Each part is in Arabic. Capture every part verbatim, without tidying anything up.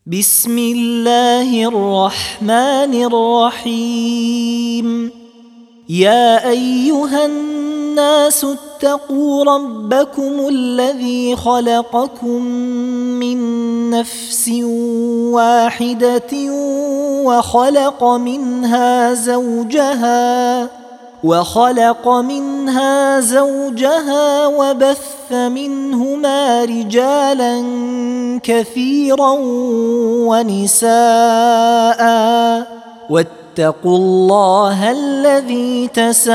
بسم الله الرحمن الرحيم. يا أيها الناس اتقوا ربكم الذي خلقكم من نفس واحدة وخلق منها زوجها وخلق منها زوجها وبث منهما رجالا كثيرا ونساء واتقوا الله الذي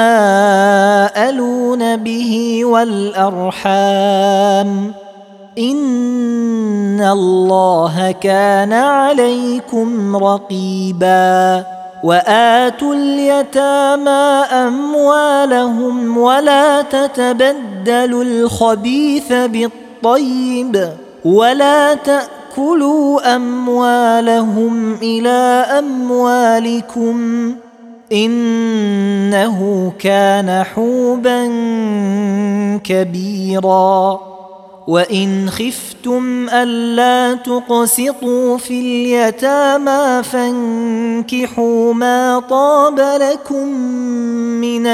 تساءلون به والأرحام إن الله كان عليكم رقيبا. وآتوا اليتامى أموالهم ولا تتبدلوا الخبيث بالطيب ولا تأكلوا أموالهم إلى أموالكم إنه كان حوبا كبيرا. وإن خفتم ألا تقسطوا في اليتامى فانكحوا ما طاب لكم من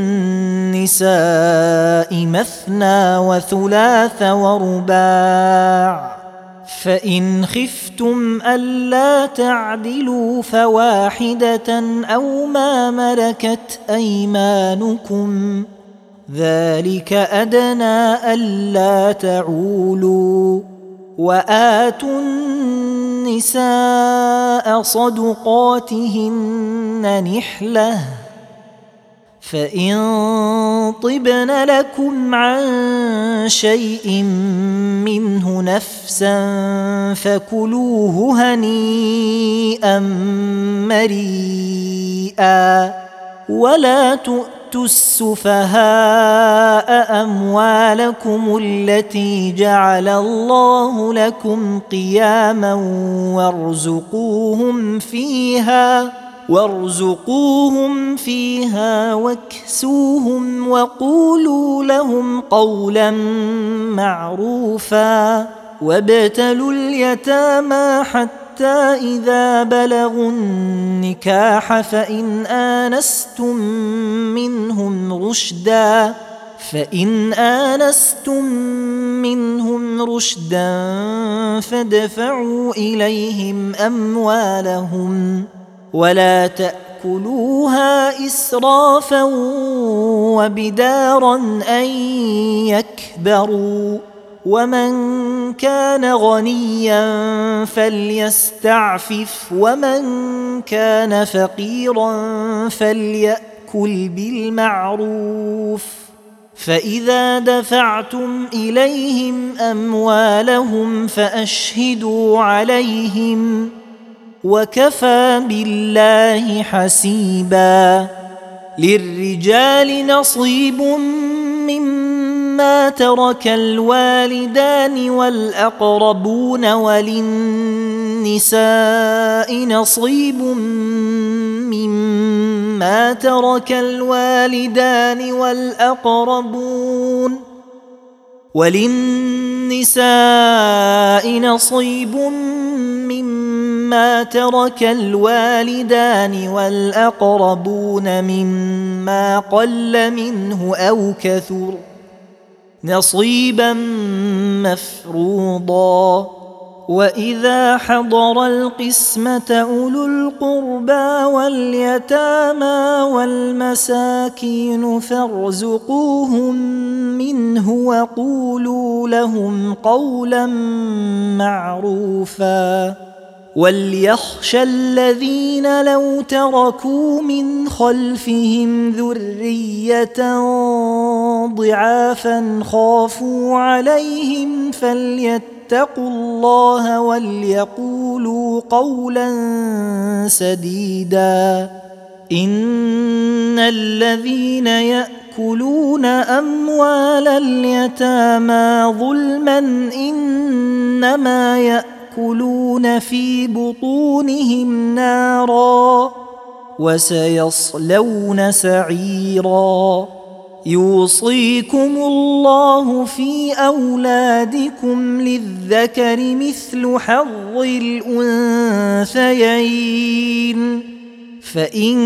النساء مثنى وثلاث ورباع، فإن خفتم ألا تعدلوا فواحدة أو ما ملكت أيمانكم ذلك أدنى ألا تعولوا. وآتوا النساء صدقاتهن نحلة، فإن طبن لكم عن شيء منه نفسا فكلوه هنيئا مريئا. ولا تؤتوا السفهاء أموالكم التي جعل الله لكم قياما وارزقوهم فيها وارزقوهم فيها واكسوهم وقولوا لهم قولا معروفا. وابتلوا اليتامى حتى إذا بلغوا النكاح فإن آنستم منهم رشدا فإن آنستم منهم رشدا فادفعوا إليهم أموالهم ولا تأكلوها إسرافا وبدارا أن يكبروا. ومن كان غنيا فليستعفف ومن كان فقيرا فليأكل بالمعروف. فإذا دفعتم إليهم أموالهم فأشهدوا عليهم وكفى بالله حسيبا. للرجال نصيب مما ترك الوالدان والأقربون وللنساء نصيب مما ترك الوالدان والأقربون وللنساء نصيب مما ترك الوالدان والأقربون مما قل منه أو كثر نصيبا مفروضا. وإذا حضر القسمة أولو القربى واليتامى والمساكين فارزقوهم منه وقولوا لهم قولا معروفا. وليخشى الذين لو تركوا من خلفهم ذرية ضعافا خافوا عليهم فليتقوا الله وليقولوا قولا سديدا. إن الذين يأكلون أموال اليتامى ظلما إنما يأكلون في بطونهم نارا وسيصلون سعيرا. يوصيكم الله في أولادكم للذكر مثل حظ الأنثيين فإن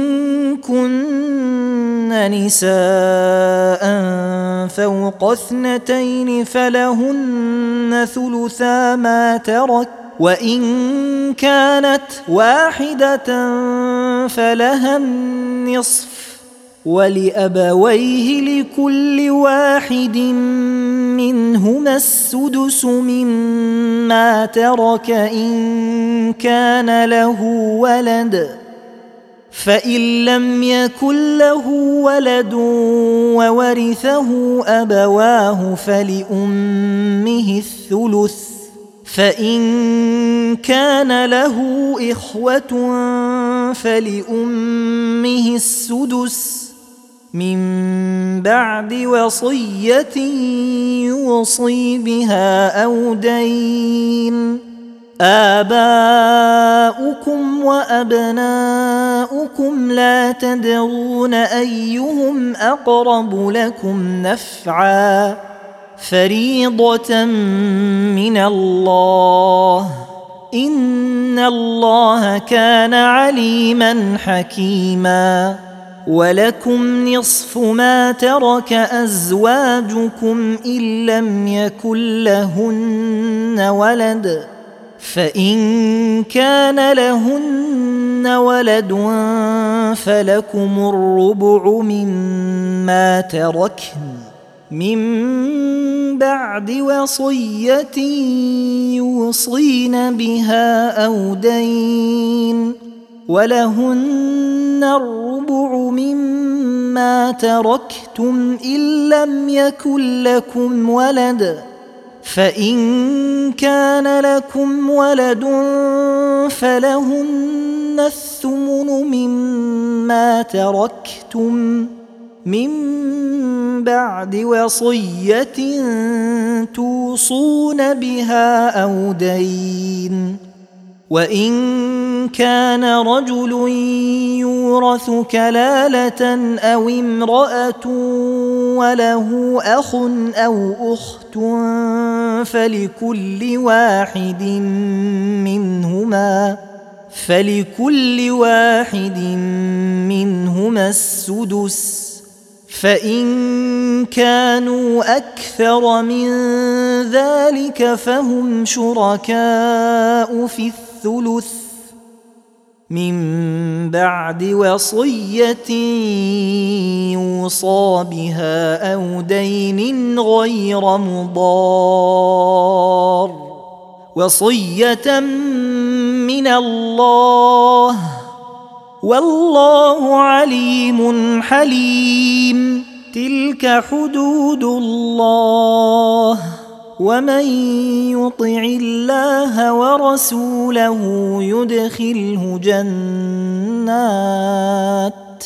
كن نساء فوق اثنتين فلهن ثلثا ما ترك وإن كانت واحدة فلها النصف ولأبويه لكل واحد منهما السدس مما ترك إن كان له ولد فإن لم يكن له ولد وورثه أبواه فلأمه الثلث فإن كان له إخوة فلأمه السدس من بعد وصية يوصي بها أو دين آباؤكم وأبناؤكم لا تدرون أيهم أقرب لكم نفعا فريضة من الله إن الله كان عليما حكيما ولكم نصف ما ترك أزواجكم إن لم يكن لهن ولد فإن كان لهن ولد فلكم الربع مما تركن من بعد وصية يوصين بها أو دين ولهن الربع مما تركتم إن لم يكن لكم ولد فإن كان لكم ولد فلهن الثمن مما تركتم من بعد وصية توصون بها أو دين وإن كان رجل يورث كلالة أو امرأة وله أخ أو أخت فلكل واحد منهما فلكل واحد منهما السدس فإن كانوا أكثر من ذلك فهم شركاء في الثلث من بعد وصية يوصى بها أو دين غير مضار وصية من الله والله عليم حليم تلك حدود الله ومن يطع الله ورسوله يدخله جنات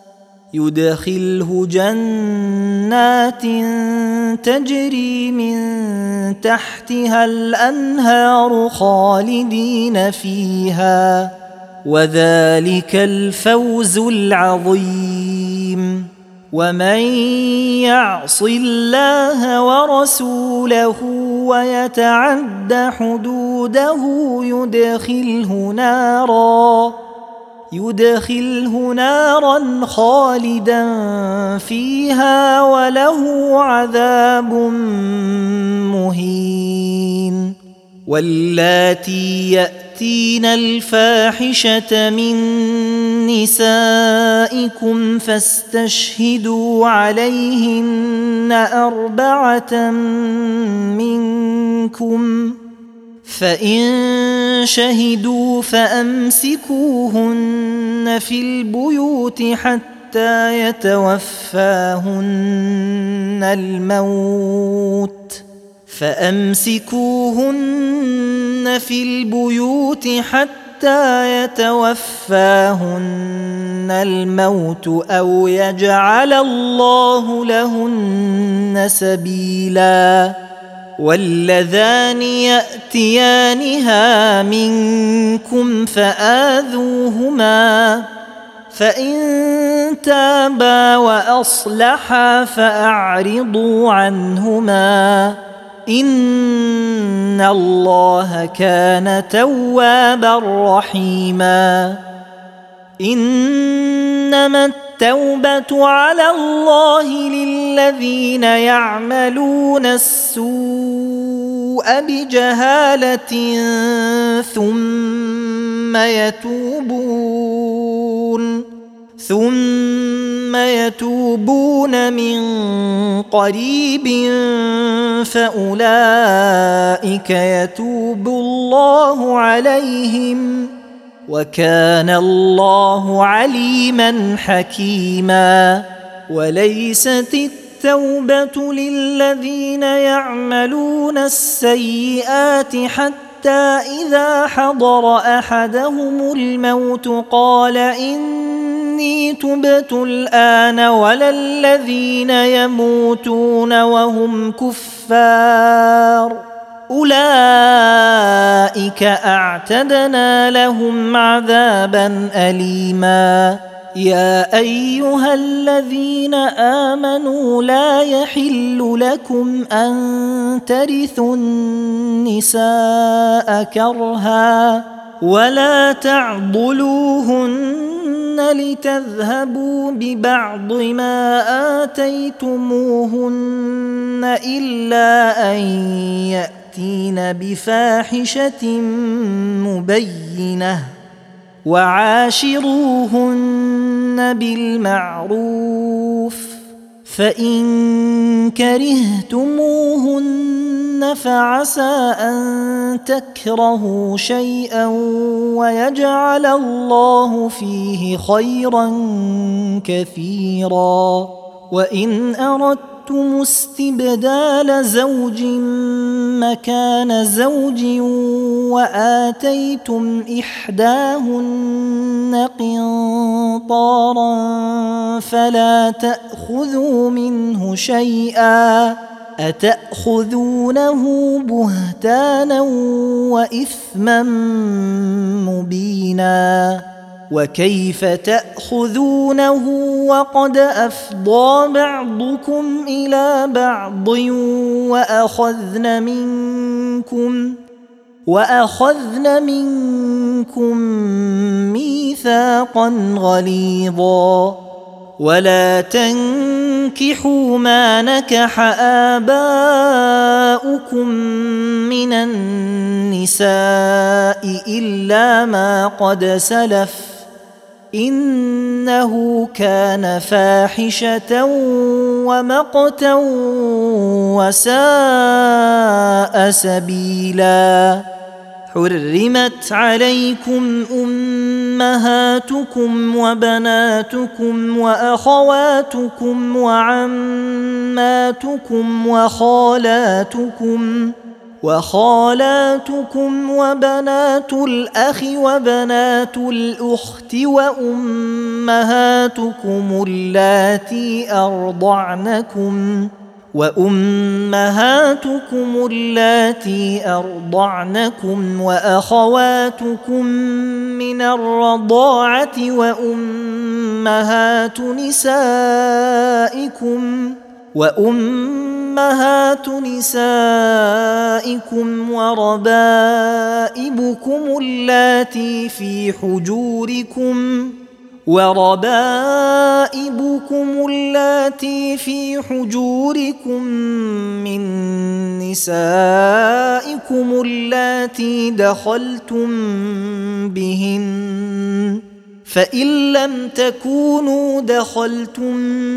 يدخله جنات تجري من تحتها الأنهار خالدين فيها وذلك الفوز العظيم ومن يعص الله ورسوله ويتعد حدوده يدخله نارا يدخله نارا خالدا فيها وله عذاب مهين واللاتي يأتين الفاحشة من نسائكم فاستشهدوا عليهن أربعة منكم فإن شهدوا فأمسكوهن في البيوت حتى يتوفاهن الموت فأمسكوهن في البيوت حتى يتوفاهن الموت أو يجعل الله لهن سبيلا واللذان يأتيانها منكم فآذوهما فإن تابا وأصلحا فأعرضوا عنهما إن الله كان توابا رحيما. إنما التوبة على الله للذين يعملون السوء بجهالة ثم يتوبون ثم يتوبون من قريب فأولئك يتوب الله عليهم وكان الله عليما حكيما. وليست التوبة للذين يعملون السيئات حتى إذا حضر أحدهم الموت قال إني تبت الآن ولا الذين يموتون وهم كفار أولئك أعتدنا لهم عذابا أليما. يا أيها الذين آمنوا لا يحل لكم أن ترثوا النساء كرها ولا تعضلوهن لتذهبوا ببعض ما آتيتموهن إلا أن يأتين بفاحشة مبينة وعاشروهن بالمعروف فإن كرهتموهن فعسى أن تكرهوا شيئا ويجعل الله فيه خيرا كثيرا. وإن أردتم استبدال زوج مكان زوج وآتيتم إحداهن قنطارا فلا تأخذوا منه شيئا أتأخذونه بهتانا وإثما مبينا. وكيف تأخذونه وقد أفضى بعضكم إلى بعض وأخذن منكم وأخذن منكم ميثاقا غليظا. ولا تنكحوا ما نكح آباؤكم من النساء إلا ما قد سلف إنه كان فاحشة ومقتا وساء سبيلا. حرمت عليكم أمهاتكم وبناتكم وأخواتكم وعماتكم وخالاتكم وخالاتكم وبنات الأخ وبنات الأخت وأمهاتكم اللاتي أرضعنكم وأمهاتكم اللاتي أرضعنكم وأخواتكم من الرضاعة وأمهات نسائكم وأمهات نسائكم وربائبكم اللاتي في حجوركم وربائبكم اللاتي في حجوركم من نسائكم اللاتي دخلتم بهن فإن لم تكونوا دخلتم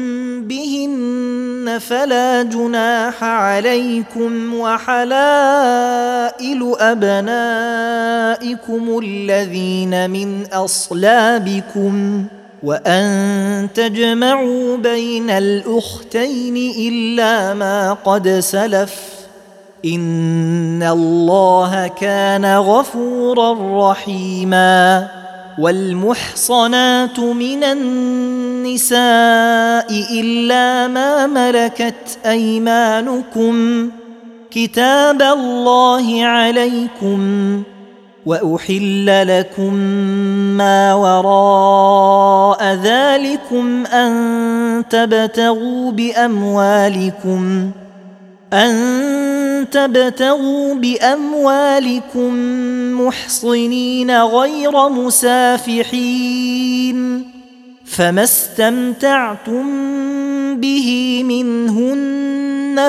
بهن فلا جناح عليكم وحلائل أبنائكم الذين من أصلابكم وأن تجمعوا بين الأختين إلا ما قد سلف إن الله كان غفورا رحيما. والمحصنات من النساء إلا ما ملكت أيمانكم كتاب الله عليكم وأحل لكم ما وراء ذلكم أن تبتغوا بأموالكم أن تبتغوا بأموالكم محصنين غير مسافحين، فما استمتعتم به منهن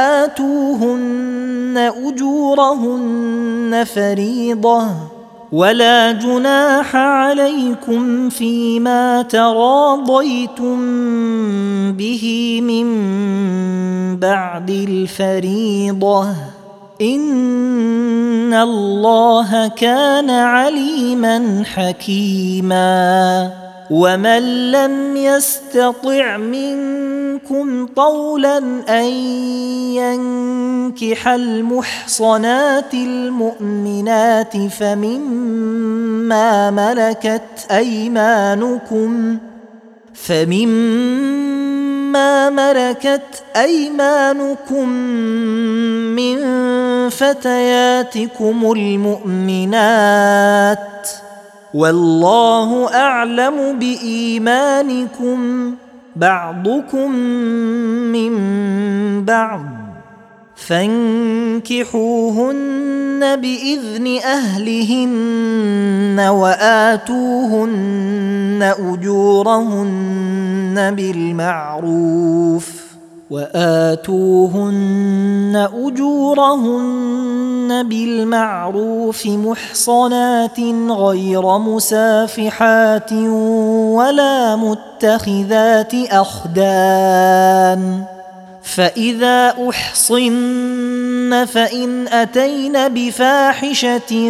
فآتوهن أجورهن فريضة، ولا جناح عليكم فيما تراضيتم به من بعد الفريضة، إن الله كان عليما حكيما. ومن لم يستطع منكم طولا أن ينكح المحصنات المؤمنات فمما ملكت أيمانكم فمما ملكت أيمانكم من فتياتكم المؤمنات، والله أعلم بإيمانكم، بعضكم من بعض، فانكحوهن بإذن أهلهن وآتوهن أجورهن بالمعروف وآتوهن أجورهن بالمعروف محصنات غير مسافحات ولا متخذات أخدان، فإذا أحصن فإن أتين بفاحشة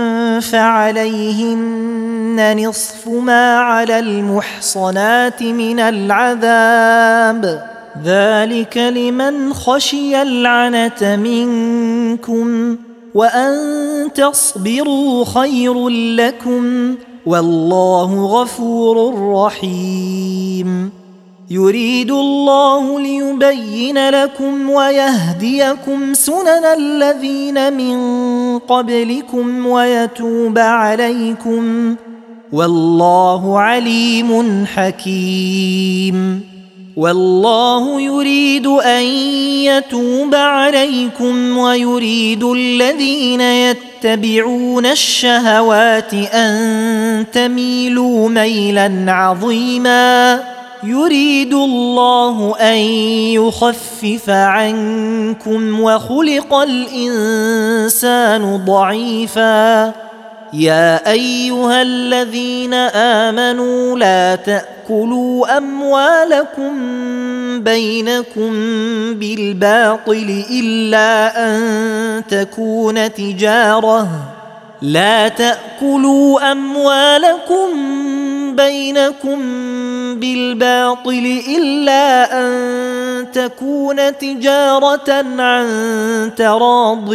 فعليهن نصف ما على المحصنات من العذاب، ذلك لمن خشي العنة منكم، وأن تصبروا خير لكم، والله غفور رحيم. يريد الله ليبين لكم ويهديكم سنن الذين من قبلكم ويتوب عليكم، والله عليم حكيم. والله يريد أن يتوب عليكم ويريد الذين يتبعون الشهوات أن تميلوا ميلا عظيما، يريد الله أن يخفف عنكم وخلق الإنسان ضعيفا. يا أيها الذين آمنوا لا تأكلوا أموالكم بينكم بالباطل إلا أن تكون تجارة لا تأكلوا أموالكم بينكم بالباطل إلا أن تكون تجارة عن تراض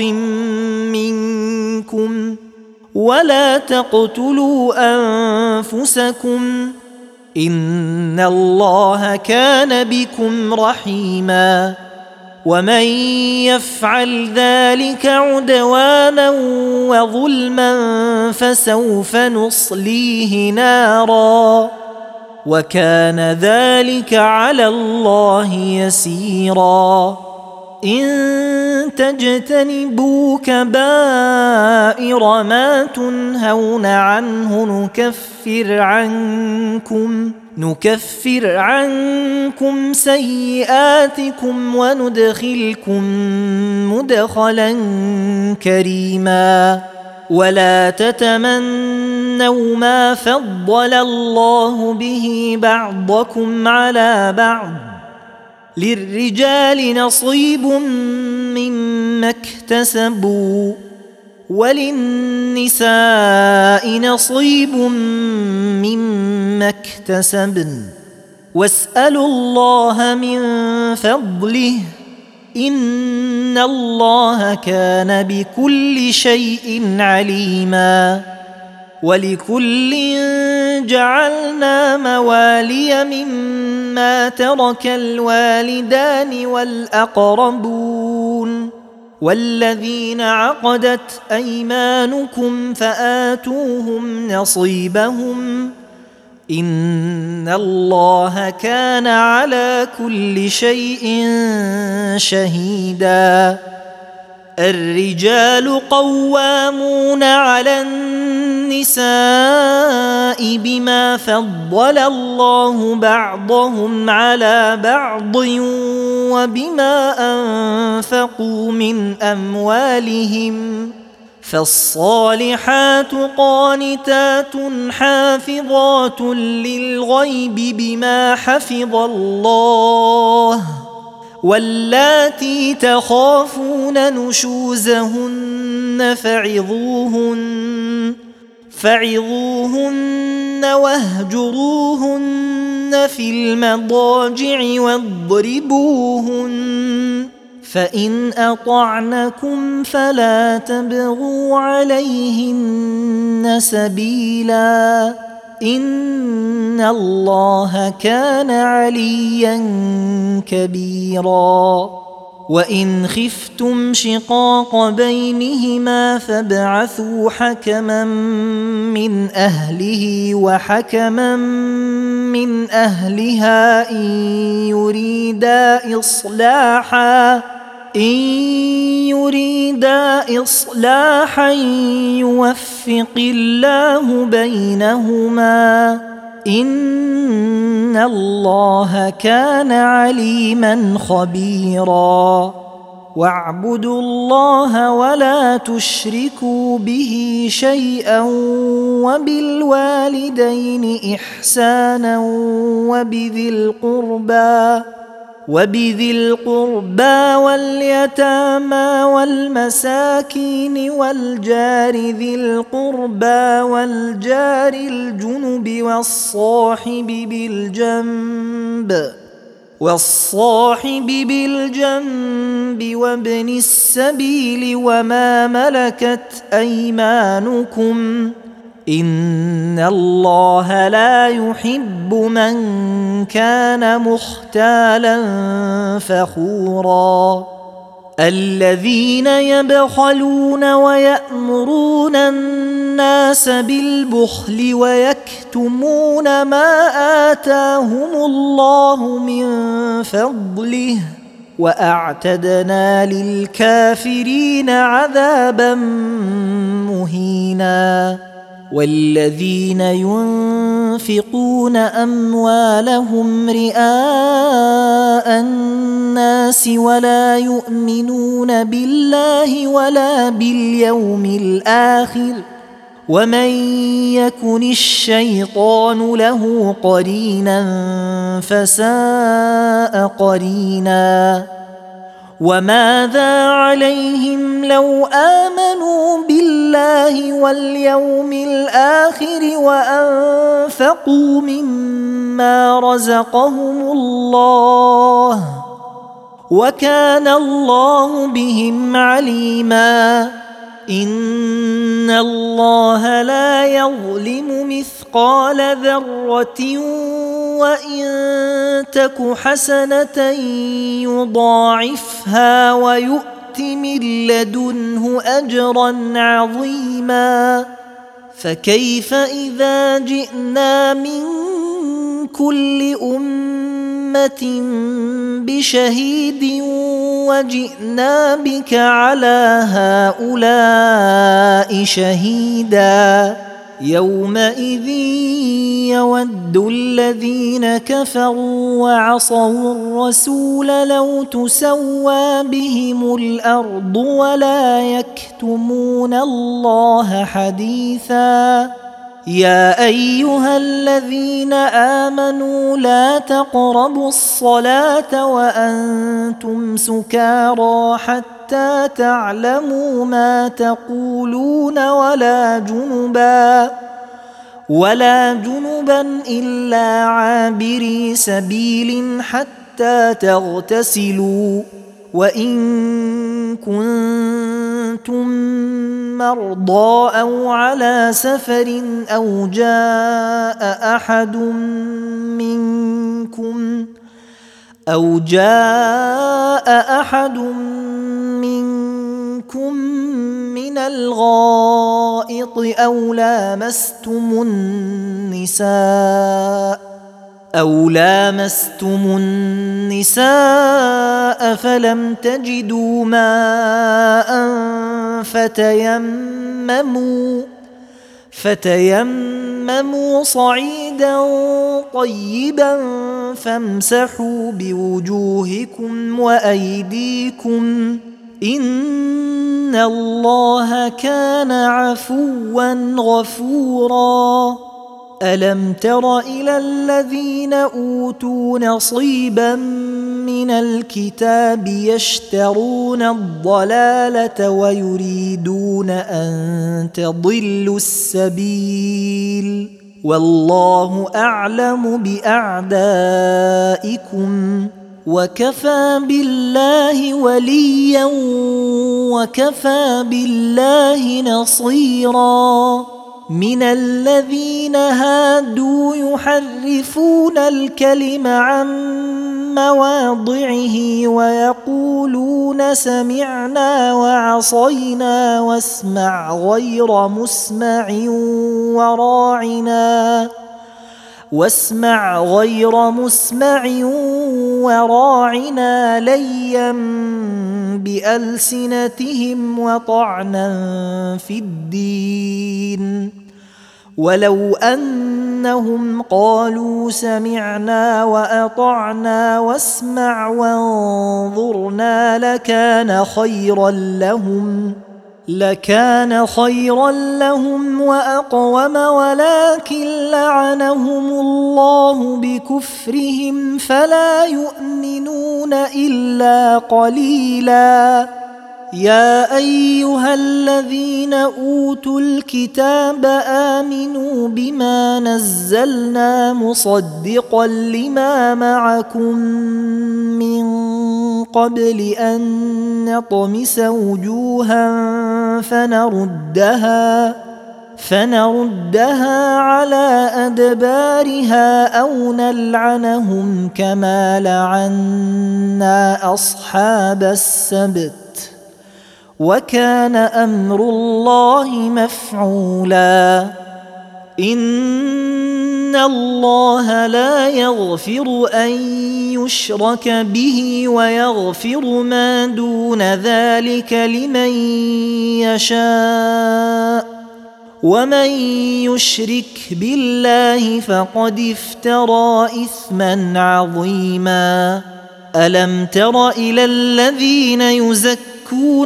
منكم، ولا تقتلوا أنفسكم، إن الله كان بكم رحيما. ومن يفعل ذلك عدوانا وظلما فسوف نصليه نارا، وكان ذلك على الله يسيرا. إن تجتنبوا كبائر ما تنهون عنه نكفر عنكم نكفر عنكم سيئاتكم وندخلكم مدخلا كريما. ولا تتمنوا ما فضل الله به بعضكم على بعض، للرجال نصيب مما اكتسبوا وللنساء نصيب مما اكتسبن، واسألوا الله من فضله، إن الله كان بكل شيء عليما. ولكل جعلنا موالي مما ترك الوالدان والأقربون، والذين عقدت أيمانكم فآتوهم نصيبهم إن الله كان على كل شيء شهيدا. الرجال قوامون على النساء بما فضل الله بعضهم على بعض وبما أنفقوا من أموالهم فالصالحات قانتات حافظات للغيب بما حفظ الله واللاتي تخافون نشوزهن فعظوهن فعظوهن واهجروهن في المضاجع واضربوهن فإن أطعنكم فلا تبغوا عليهن سبيلا إن الله كان عليا كبيرا. وإن خفتم شقاق بينهما فابعثوا حكما من أهله وحكما من أهلها إن يريدا إصلاحا إن يريدا إصلاحا يوفق الله بينهما إن الله كان عليما خبيرا. واعبدوا الله ولا تشركوا به شيئا وبالوالدين إحسانا وبذي القربى وبذي القربى واليتامى والمساكين والجار ذي القربى والجار الجنب والصاحب بالجنب والصاحب بالجنب وابن السبيل وما ملكت أيمانكم إن الله لا يحب من كان مختالا فخورا. الذين يبخلون ويأمرون الناس بالبخل ويكتمون ما آتاهم الله من فضله وأعتدنا للكافرين عذابا مهينا. والذين ينفقون أموالهم رئاء الناس ولا يؤمنون بالله ولا باليوم الآخر ومن يكن الشيطان له قرينا فساء قرينا. وماذا عليهم لو آمنوا بالله واليوم الآخر وأنفقوا مما رزقهم الله وكان الله بهم عليما. إن الله لا يظلم مثقال ذرة وإن تك حسنة يضاعفها ويؤت من لدنه أجرا عظيما. فكيف إذا جئنا من كل أمة بشهيد وجئنا بك على هؤلاء شهيدا يومئذ يود الذين كفروا وعصوا الرسول لو تسوى بهم الأرض ولا يكتمون الله حديثا. يا أيها الذين آمنوا لا تقربوا الصلاة وأنتم سكارى حتى تعلموا ما تقولون ولا جنبا ولا جنبا إلا عابري سبيل حتى تغتسلوا وإن كنتم مرضى أو على سفر أو جاء أحد منكم أو جاء أحد منكم منكم من الغائط أو لامستم النساء أو لامستم النساء فلم تجدوا ماء فتيمموا فتيمموا صعيدا طيبا فامسحوا بوجوهكم وأيديكم إن الله كان عفوا غفورا. ألم تر إلى الذين أوتوا نصيبا من الكتاب يشترون الضلالة ويريدون أن تضلوا السبيل والله أعلم بأعدائكم وكفى بالله وليا وكفى بالله نصيرا. من الذين هادوا يحرفون الكلم عن مواضعه ويقولون سمعنا وعصينا واسمع غير مسمع وراعنا واسمع غير مسمع وراعنا ليا بألسنتهم وطعنا في الدين ولو أنهم قالوا سمعنا وأطعنا واسمع وانظرنا لكان خيرا لهم لكان خيرا لهم وأقوم ولكن لعنهم الله بكفرهم فلا يؤمنون إلا قليلا. يا أيها الذين أوتوا الكتاب آمنوا بما نزلنا مصدقا لما معكم من قبل أن نطمس وجوها فنردها فنردها على أدبارها أو نلعنهم كما لعنا أصحاب السبت وكان أمر الله مفعولا. إن الله لا يغفر أن يشرك به ويغفر ما دون ذلك لمن يشاء ومن يشرك بالله فقد افترى إثما عظيما. ألم تر إلى الذين يزكون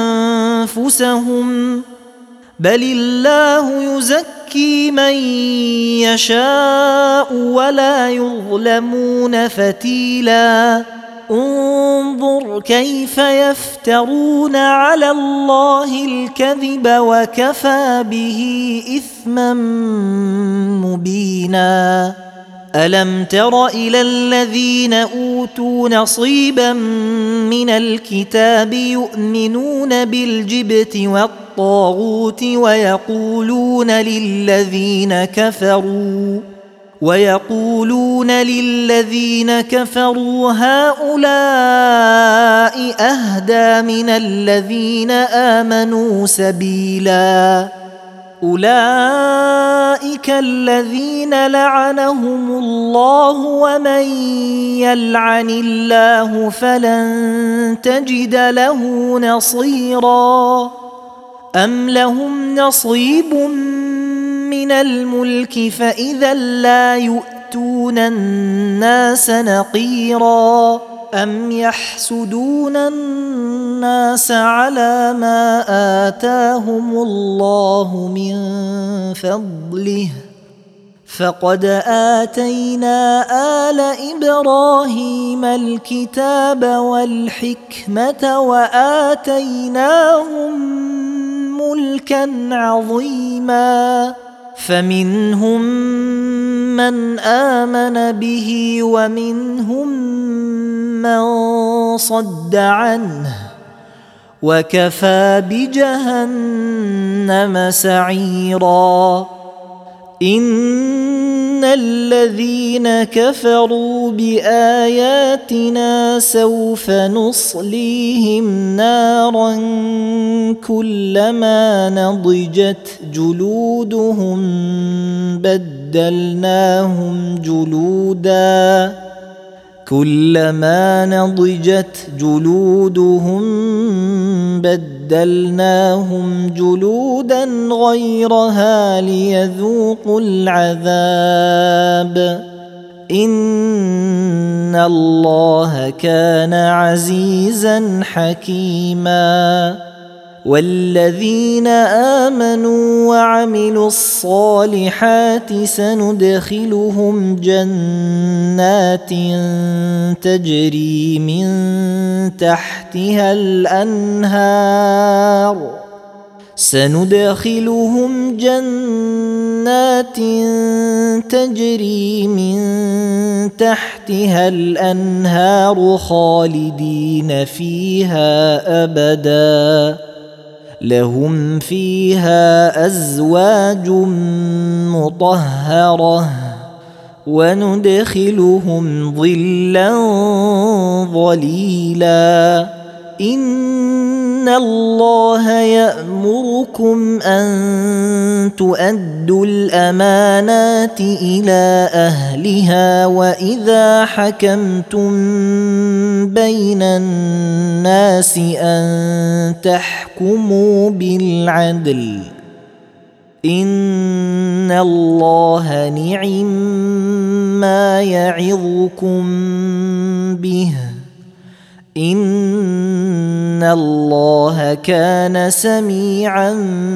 أنفسهم بل الله يزكي من يشاء ولا يظلمون فتيلا. انظر كيف يفترون على الله الكذب وكفى به إثما مبينا. ألم تر إلى الذين أوتوا نصيبا من الكتاب يؤمنون بالجبت والطاغوت ويقولون للذين كفروا ويقولون للذين كفروا هؤلاء أهدى من الذين آمنوا سبيلا. أولئك الذين لعنهم الله ومن يلعن الله فلن تجد له نصيرا. أم لهم نصيب من الملك فإذا لا يؤتون الناس نقيرا. أم يحسدون الناس على ما آتاهم الله من فضله فقد آتينا آل إبراهيم الكتاب والحكمة وآتيناهم ملكا عظيما. فمنهم من آمن به ومنهم من صد عنه وكفى بجهنم سعيرا. إن الذين كفروا بآياتنا سوف نصليهم نارا كلما نضجت جلودهم بدلناهم جلودا كلما نضجت جلودهم بدلناهم جلودا غيرها ليذوقوا العذاب إن الله كان عزيزا حكيما والذين آمنوا وعملوا الصالحات سندخلهم جنات تجري من تحتها الأنهار سندخلهم جنات تجري من تحتها الأنهار خالدين فيها أبداً لهم فيها أزواج مطهرة وندخلهم ظلا ظليلا إن الله يأمركم أن تؤدوا الأمانات إلى أهلها وإذا حكمتم بين الناس أن تحكموا بالعدل إن الله نعم ما يعظكم به إن الله كان سميعا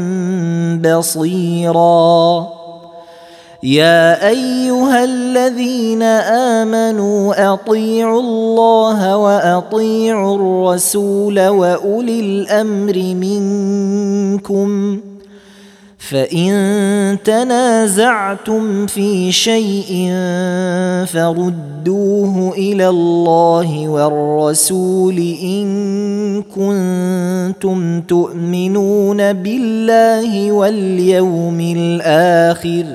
بصيرا يا أيها الذين آمنوا أطيعوا الله وأطيعوا الرسول وأولي الأمر منكم فإن تنازعتم في شيء فردوه إلى الله والرسول إن كنتم تؤمنون بالله واليوم الآخر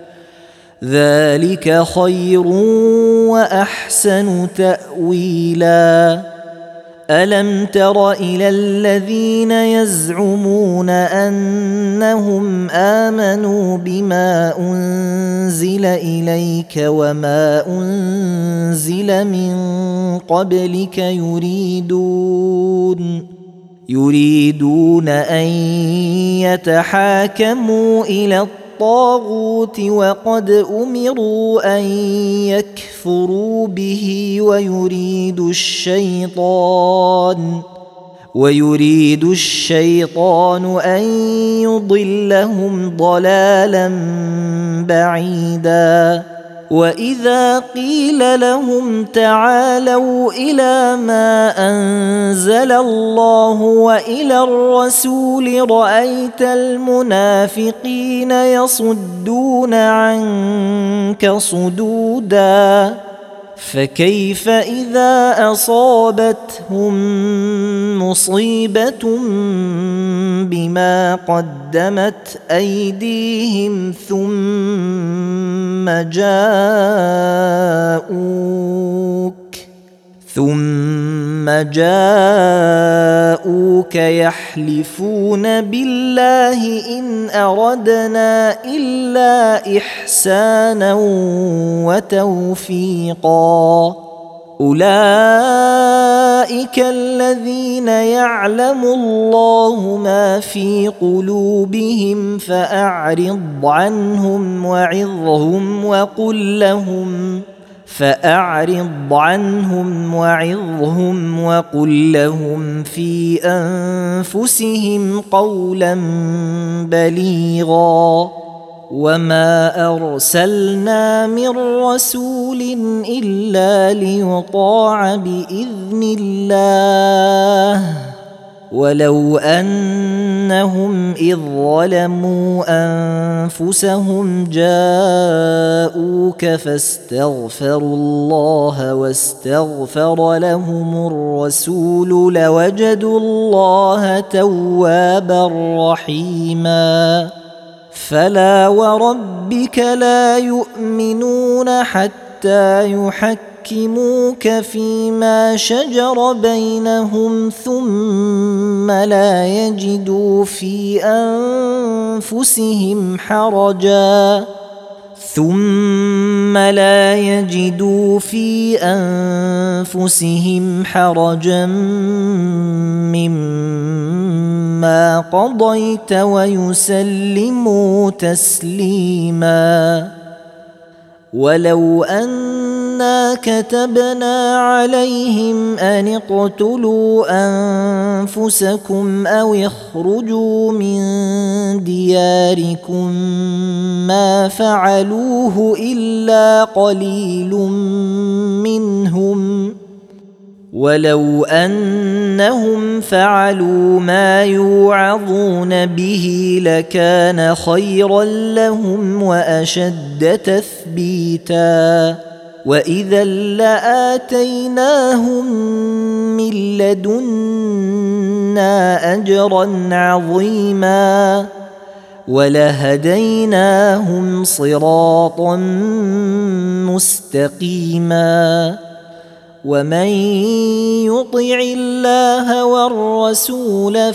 ذلك خير وأحسن تأويلاً ألم تر إلى الذين يزعمون أنهم آمنوا بما أنزل إليك وما أنزل من قبلك يريدون يريدون أن يتحاكموا إلى الطاغوت وقد أمروا أن يكفروا به ويريد الشيطان ويريد الشيطان أن يضلهم ضلالا بعيدا وإذا قيل لهم تعالوا إلى ما أنزل الله وإلى الرسول رأيت المنافقين يصدون عنك صدودا فكيف إذا أصابتهم مصيبة بما قدمت أيديهم ثم جاءوك ثم جاءوك يحلفون بالله إن أردنا إلا إحسانا وتوفيقا أولئك الذين يعلم الله ما في قلوبهم فأعرض عنهم وعظهم وقل لهم فأعرض عنهم وعظهم وقل لهم في أنفسهم قولا بليغا وما أرسلنا من رسول إلا ليطاع بإذن الله ولو أنهم إذ ظلموا أنفسهم جاءوك فاستغفروا الله واستغفر لهم الرسول لوجدوا الله توابا رحيما فلا وربك لا يؤمنون حتى يحكموك فيما شجر بينهم ثم لا يجدوا في أنفسهم حرجا ثم لا يجدوا في أنفسهم حرجا مما قضيت ويسلموا تسليما. ولو أنا كتبنا عليهم أن اقتلوا أنفسكم أو اخرجوا من دياركم ما فعلوه إلا قليل منهم ولو أنهم فعلوا ما يوعظون به لكان خيرا لهم وأشد تثبيتا وإذا لآتيناهم من لدنا أجرا عظيما ولهديناهم صراطا مستقيما. ومن يطع الله والرسول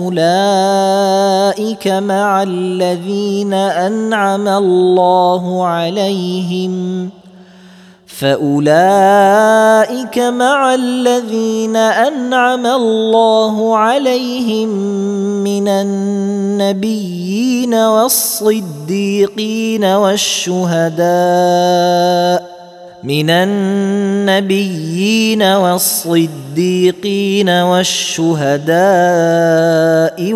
فأولئك مع الذين أنعم الله عليهم فأولئك مع الذين أنعم الله عليهم من النبيين والصديقين والشهداء من النبيين والصديقين والشهداء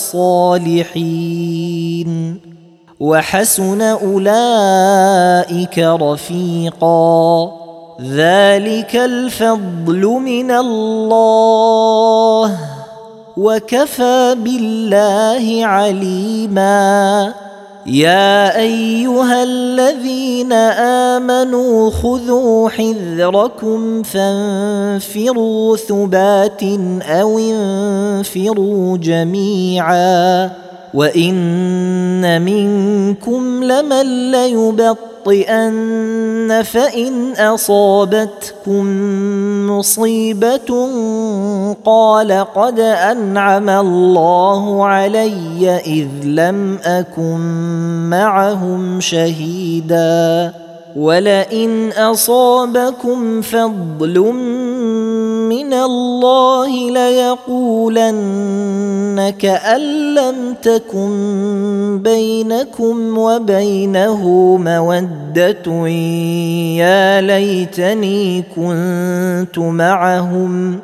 والصالحين وحسن أولئك رفيقا ذلك الفضل من الله وكفى بالله عليما. يا أيها الذين آمنوا خذوا حذركم فانفروا ثبات أو انفروا جميعا وإن منكم لمن ليبطئن فإن أصابتكم مصيبة قال قد أنعم الله علي إذ لم أكن معهم شهيدا ولئن أصابكم فضل من الله ليقولن كأن لم تكن بينكم وبينه مودة يا ليتني كنت معهم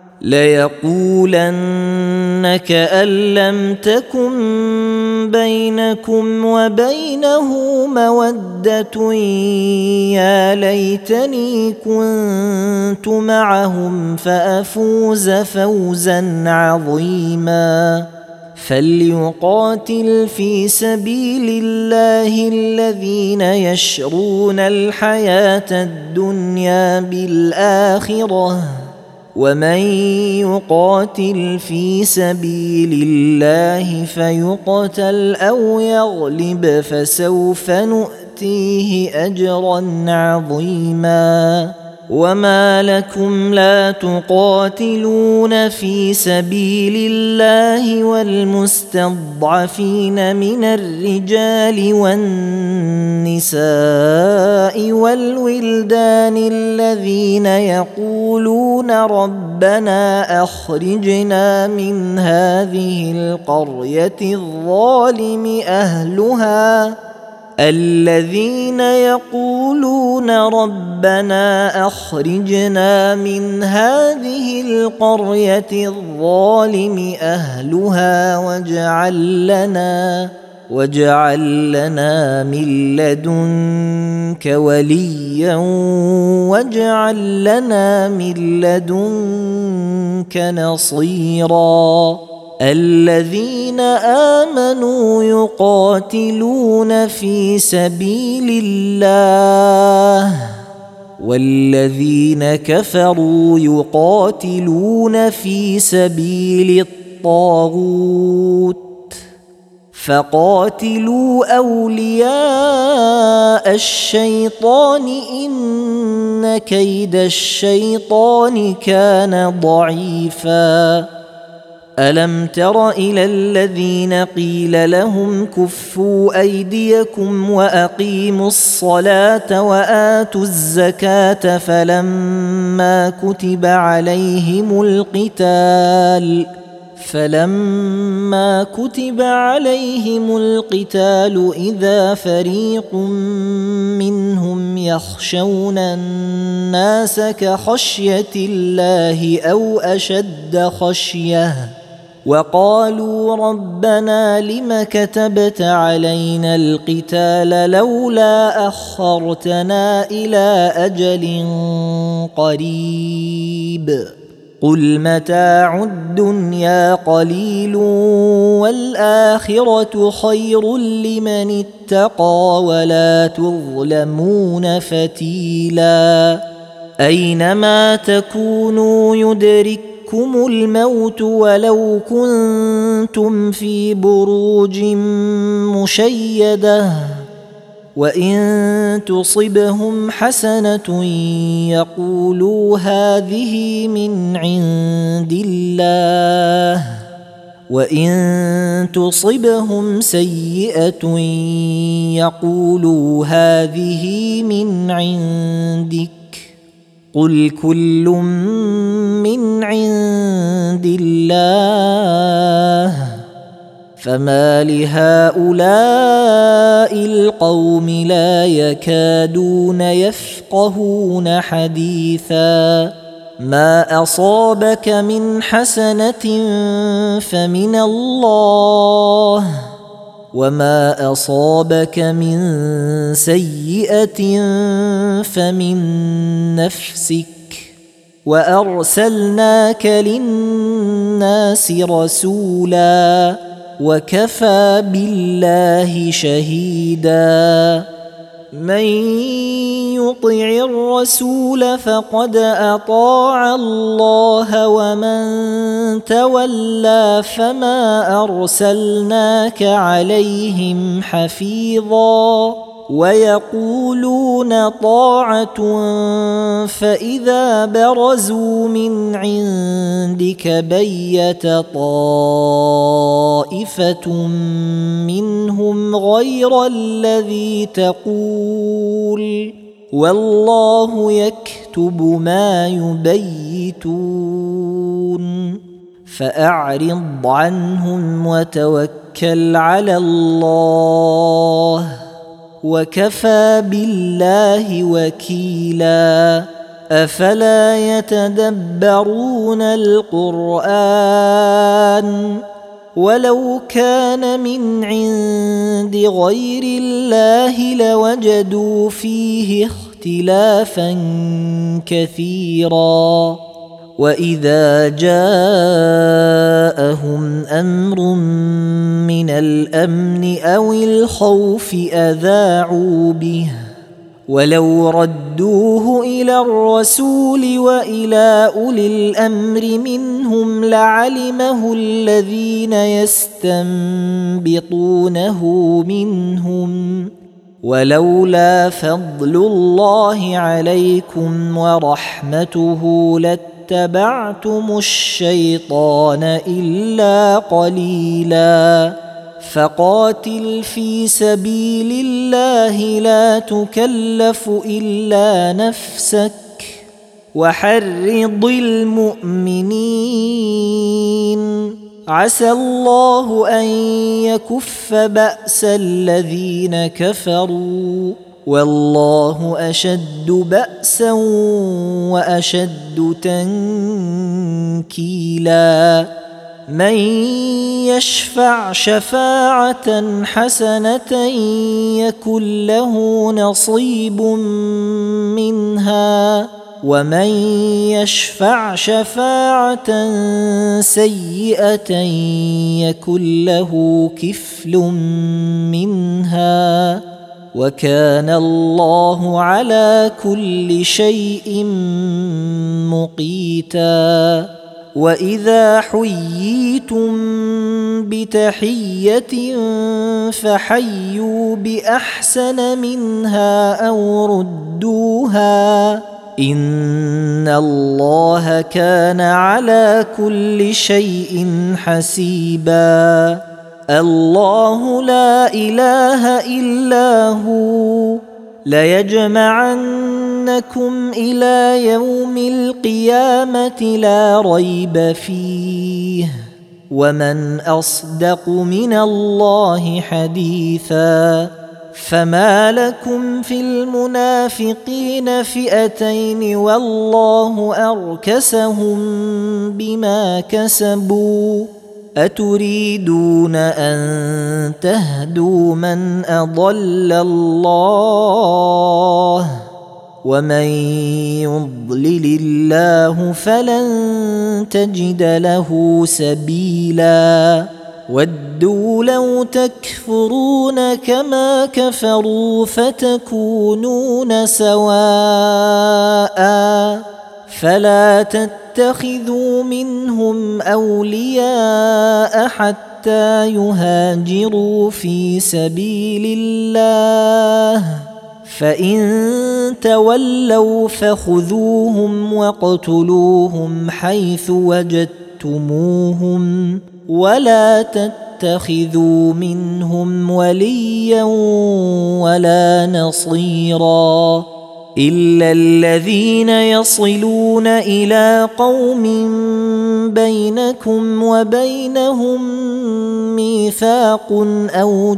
ليقولن كأن لم تكن بينكم وبينه مودة يا ليتني كنت معهم فأفوز فوزا عظيما. فليقاتل في سبيل الله الذين يشرون الحياة الدنيا بالآخرة ومن يقاتل في سبيل الله فيقتل أو يغلب فسوف نؤتيه أجرا عظيما. وما لكم لا تقاتلون في سبيل الله والمستضعفين من الرجال والنساء والولدان الذين يقولون ربنا أخرجنا من هذه القرية الظالم أهلها الذين يقولون ربنا أخرجنا من هذه القرية الظالم أهلها واجعل لنا واجعل لنا من لدنك وليا واجعل لنا من لدنك نصيرا. الذين آمنوا يقاتلون في سبيل الله والذين كفروا يقاتلون في سبيل الطاغوت فقاتلوا أولياء الشيطان إن كيد الشيطان كان ضعيفا ألم تر إلى الذين قيل لهم كفوا أيديكم وأقيموا الصلاة وآتوا الزكاة فلما كتب عليهم القتال فلما كتب عليهم القتال إذا فريق منهم يخشون الناس كخشية الله أو أشد خشية وقالوا ربنا لم كتبت علينا القتال لولا أخرتنا إلى أجل قريب قل متاع الدنيا قليل والآخرة خير لمن اتقى ولا تظلمون فتيلا أينما تكونوا يدرككم الموت ولو كنتم في بروج مشيدة وإن تصبهم حسنة يقولوا هذه من عند الله وإن تصبهم سيئة يقولوا هذه من عندك قل كل من عند الله فما لهؤلاء القوم لا يكادون يفقهون حديثا ما أصابك من حسنة فمن الله وما أصابك من سيئة فمن نفسك وأرسلناك للناس رسولا وكفى بالله شهيدا من يطع الرسول فقد أطاع الله ومن تولى فما أرسلناك عليهم حفيظا ويقولون طاعة فإذا برزوا من عندك بيت طائفة منهم غير الذي تقول والله يكتب ما يبيتون فأعرض عنهم وتوكل على الله وكفى بالله وكيلا أفلا يتدبرون القرآن ولو كان من عند غير الله لوجدوا فيه اختلافا كثيرا وإذا جاءهم أمر من الأمن أو الخوف أذاعوا به ولو ردوه إلى الرسول وإلى أولي الأمر منهم لعلمه الذين يستنبطونه منهم ولولا فضل الله عليكم ورحمته لاتبعتم الشيطان إلا قليلا فقاتل في سبيل الله لا تكلف إلا نفسك وحرض المؤمنين عسى الله أن يكف بأس الذين كفروا والله أشد بأسا وأشد تنكيلا من يشفع شفاعة حسنة يكن له نصيب منها ومن يشفع شفاعة سيئة يكن له كفل منها وكان الله على كل شيء مقيتا وإذا حييتم بتحية فحيوا بأحسن منها أو ردوها إن الله كان على كل شيء حسيبا. الله لا إله إلا هو ليجمعنكم إلى يوم القيامة لا ريب فيه ومن أصدق من الله حديثا. فما لكم في المنافقين فئتين والله أركسهم بما كسبوا أتريدون أن تهدوا من أضل الله ومن يضلل الله فلن تجد له سبيلا. ودوا لو تكفرون كما كفروا فتكونون سواء فلا تتخذوا منهم أولياء حتى يهاجروا في سبيل الله فإن تولوا فخذوهم واقتلوهم حيث وجدتموهم ولا تتخذوا منهم وليا ولا نصيرا إلا الذين يصلون إلى قوم بينكم وبينهم ميثاق أو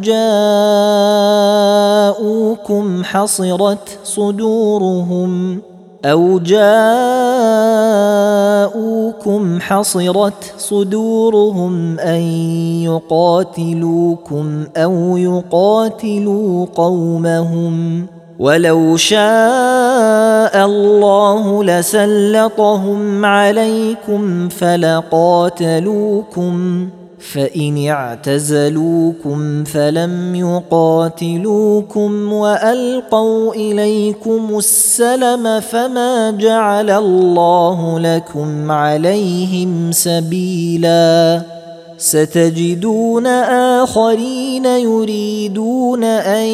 جاءوكم حصرت صدورهم أو جاءوكم حصرت صدورهم أن يقاتلوكم أو يقاتلوا قومهم ولو شاء الله لسلطهم عليكم فلقاتلوكم فإن اعتزلوكم فلم يقاتلوكم وألقوا إليكم السلم فما جعل الله لكم عليهم سبيلا. ستجدون آخرين يريدون أن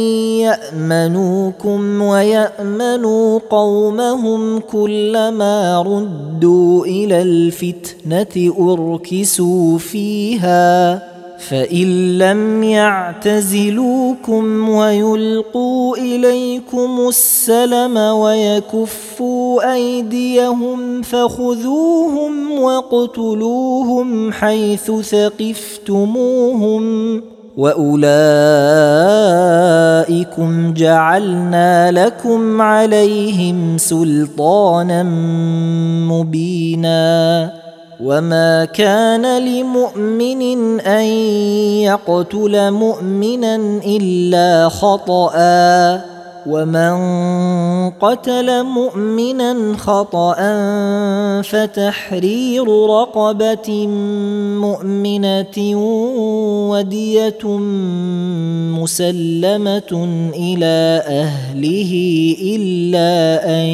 يأمنوكم ويأمنوا قومهم كلما ردوا إلى الفتنة أركسوا فيها فإن لم يعتزلوكم ويلقوا إليكم السلم ويكفوا أيديهم فخذوهم واقتلوهم حيث ثقفتموهم وأولئكم جعلنا لكم عليهم سلطانا مبينا. وما كان لمؤمن أن يقتل مؤمنا إلا خطأ ومن قتل مؤمنا خطأ فتحرير رقبة مؤمنة ودية مسلمة إلى أهله إلا أن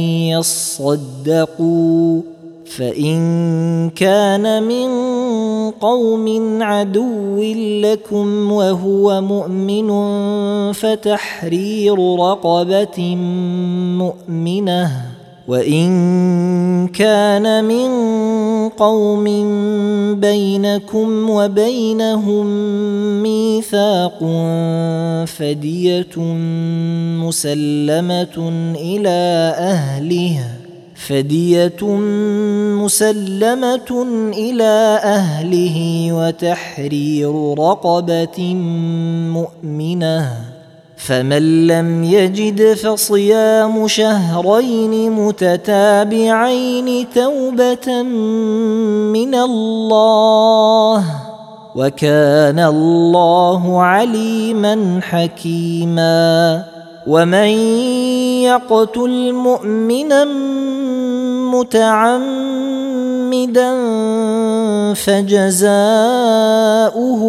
يصدقوا فإن كان من قوم عدو لكم وهو مؤمن فتحرير رقبة مؤمنة وإن كان من قوم بينكم وبينهم ميثاق فدية مسلمة إلى أهله فدية مسلمة إلى أهله وتحرير رقبة مؤمنة فمن لم يجد فصيام شهرين متتابعين توبة من الله وكان الله عليما حكيما. ومن يقتل مؤمنا متعمدا فجزاؤه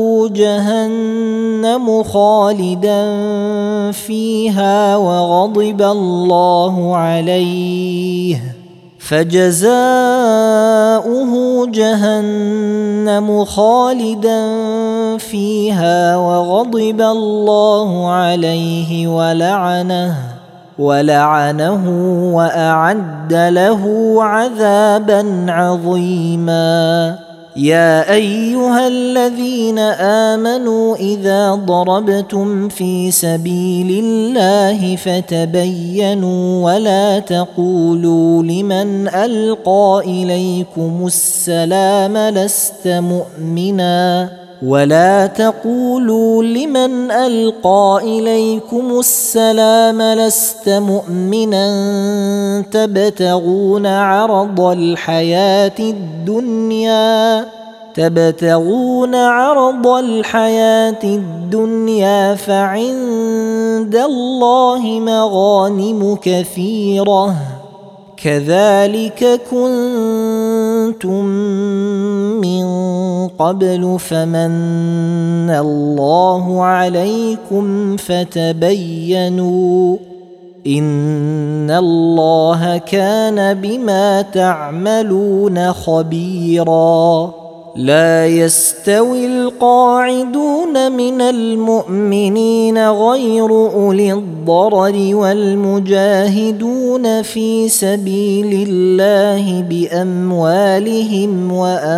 جهنم خالدا فيها وغضب الله عليه فجزاؤه جهنم خالدا فيها وغضب الله عليه ولعنه ولعنه وأعد له عذابا عظيما. يا أيها الذين آمنوا إذا ضربتم في سبيل الله فتبينوا ولا تقولوا لمن ألقى إليكم السلام لست مؤمنا ولا تقولوا لمن ألقى إليكم السلام لست مؤمنا تبتغون عرض الحياة الدنيا تبتغون عرض الحياة الدنيا فعند الله مغانم كثيرة كذلك كنتم من قبل فمن الله عليكم فتبينوا إن الله كان بما تعملون خبيرا. لا يستوي القاعدون من المؤمنين غير أولي الضرر والمجاهدون في سبيل الله بأموالهم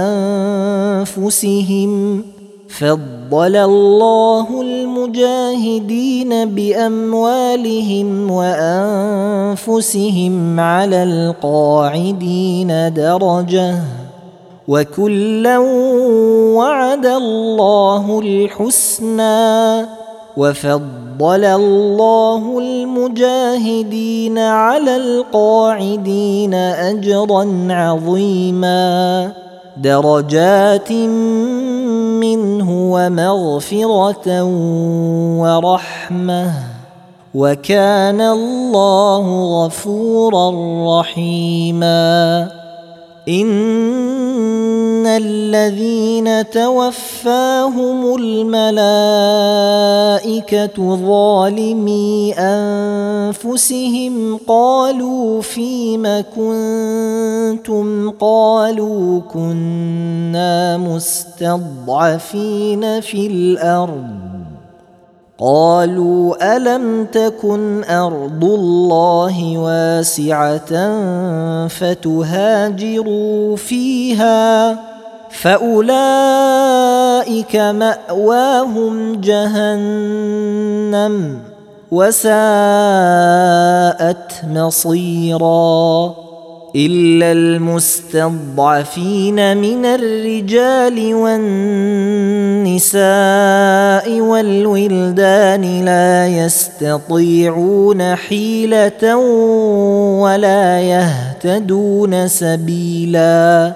وأنفسهم فضل الله المجاهدين بأموالهم وأنفسهم على القاعدين درجة وكلا وعد الله الحسنى وفضل الله المجاهدين على القاعدين أجرا عظيما درجات منه ومغفرة ورحمة وكان الله غفورا رحيما. إن الذين توفاهم الملائكة ظالمي أنفسهم قالوا فيم كنتم قالوا كنا مستضعفين في الأرض قالوا ألم تكن أرض الله واسعة فتهاجروا فيها فأولئك مأواهم جهنم وساءت مصيرا. إلا المستضعفين من الرجال والنساء والولدان لا يستطيعون حيلة ولا يهتدون سبيلا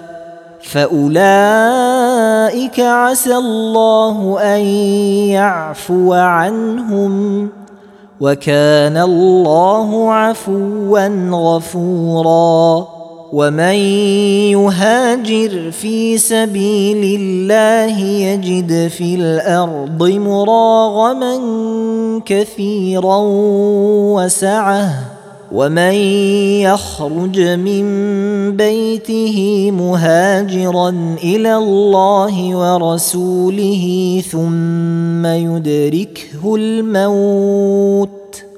فأولئك عسى الله أن يعفو عنهم وكان الله عفوا غفورا. ومن يهاجر في سبيل الله يجد في الأرض مراغما كثيرا وسعة ومن يخرج من بيته مهاجرا إلى الله ورسوله ثم يدركه الموت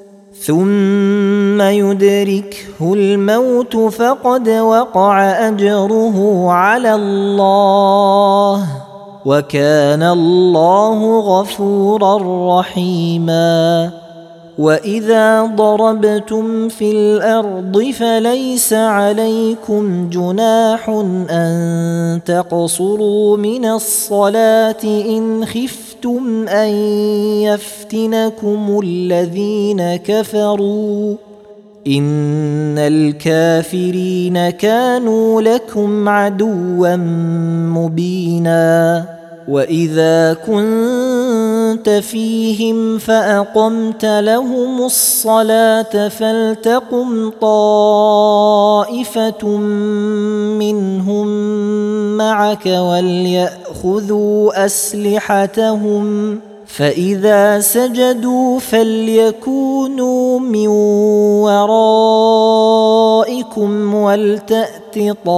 ثم يدركه الموت فقد وقع أجره على الله وكان الله غفورا رحيما. وإذا ضربتم في الأرض فليس عليكم جناح أن تقصروا من الصلاة إن خفتم أن يفتنكم الذين كفروا إن الكافرين كانوا لكم عدوا مبينا. وإذا كنت فيهم فأقمت لهم الصلاة فلتقم طائفة منهم معك وليأخذوا أسلحتهم فإذا سجدوا فليكونوا من ورائكم ولتأت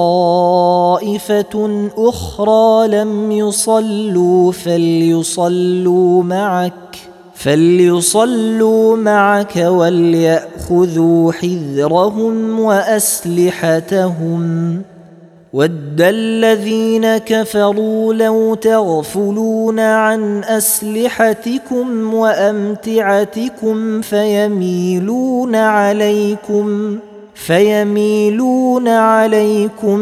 طائفة أخرى لم يصلوا فليصلوا معك فليصلوا معك وليأخذوا حذرهم وأسلحتهم ود الذين كفروا لو تغفلون عن أسلحتكم وأمتعتكم فيميلون عليكم فيميلون عليكم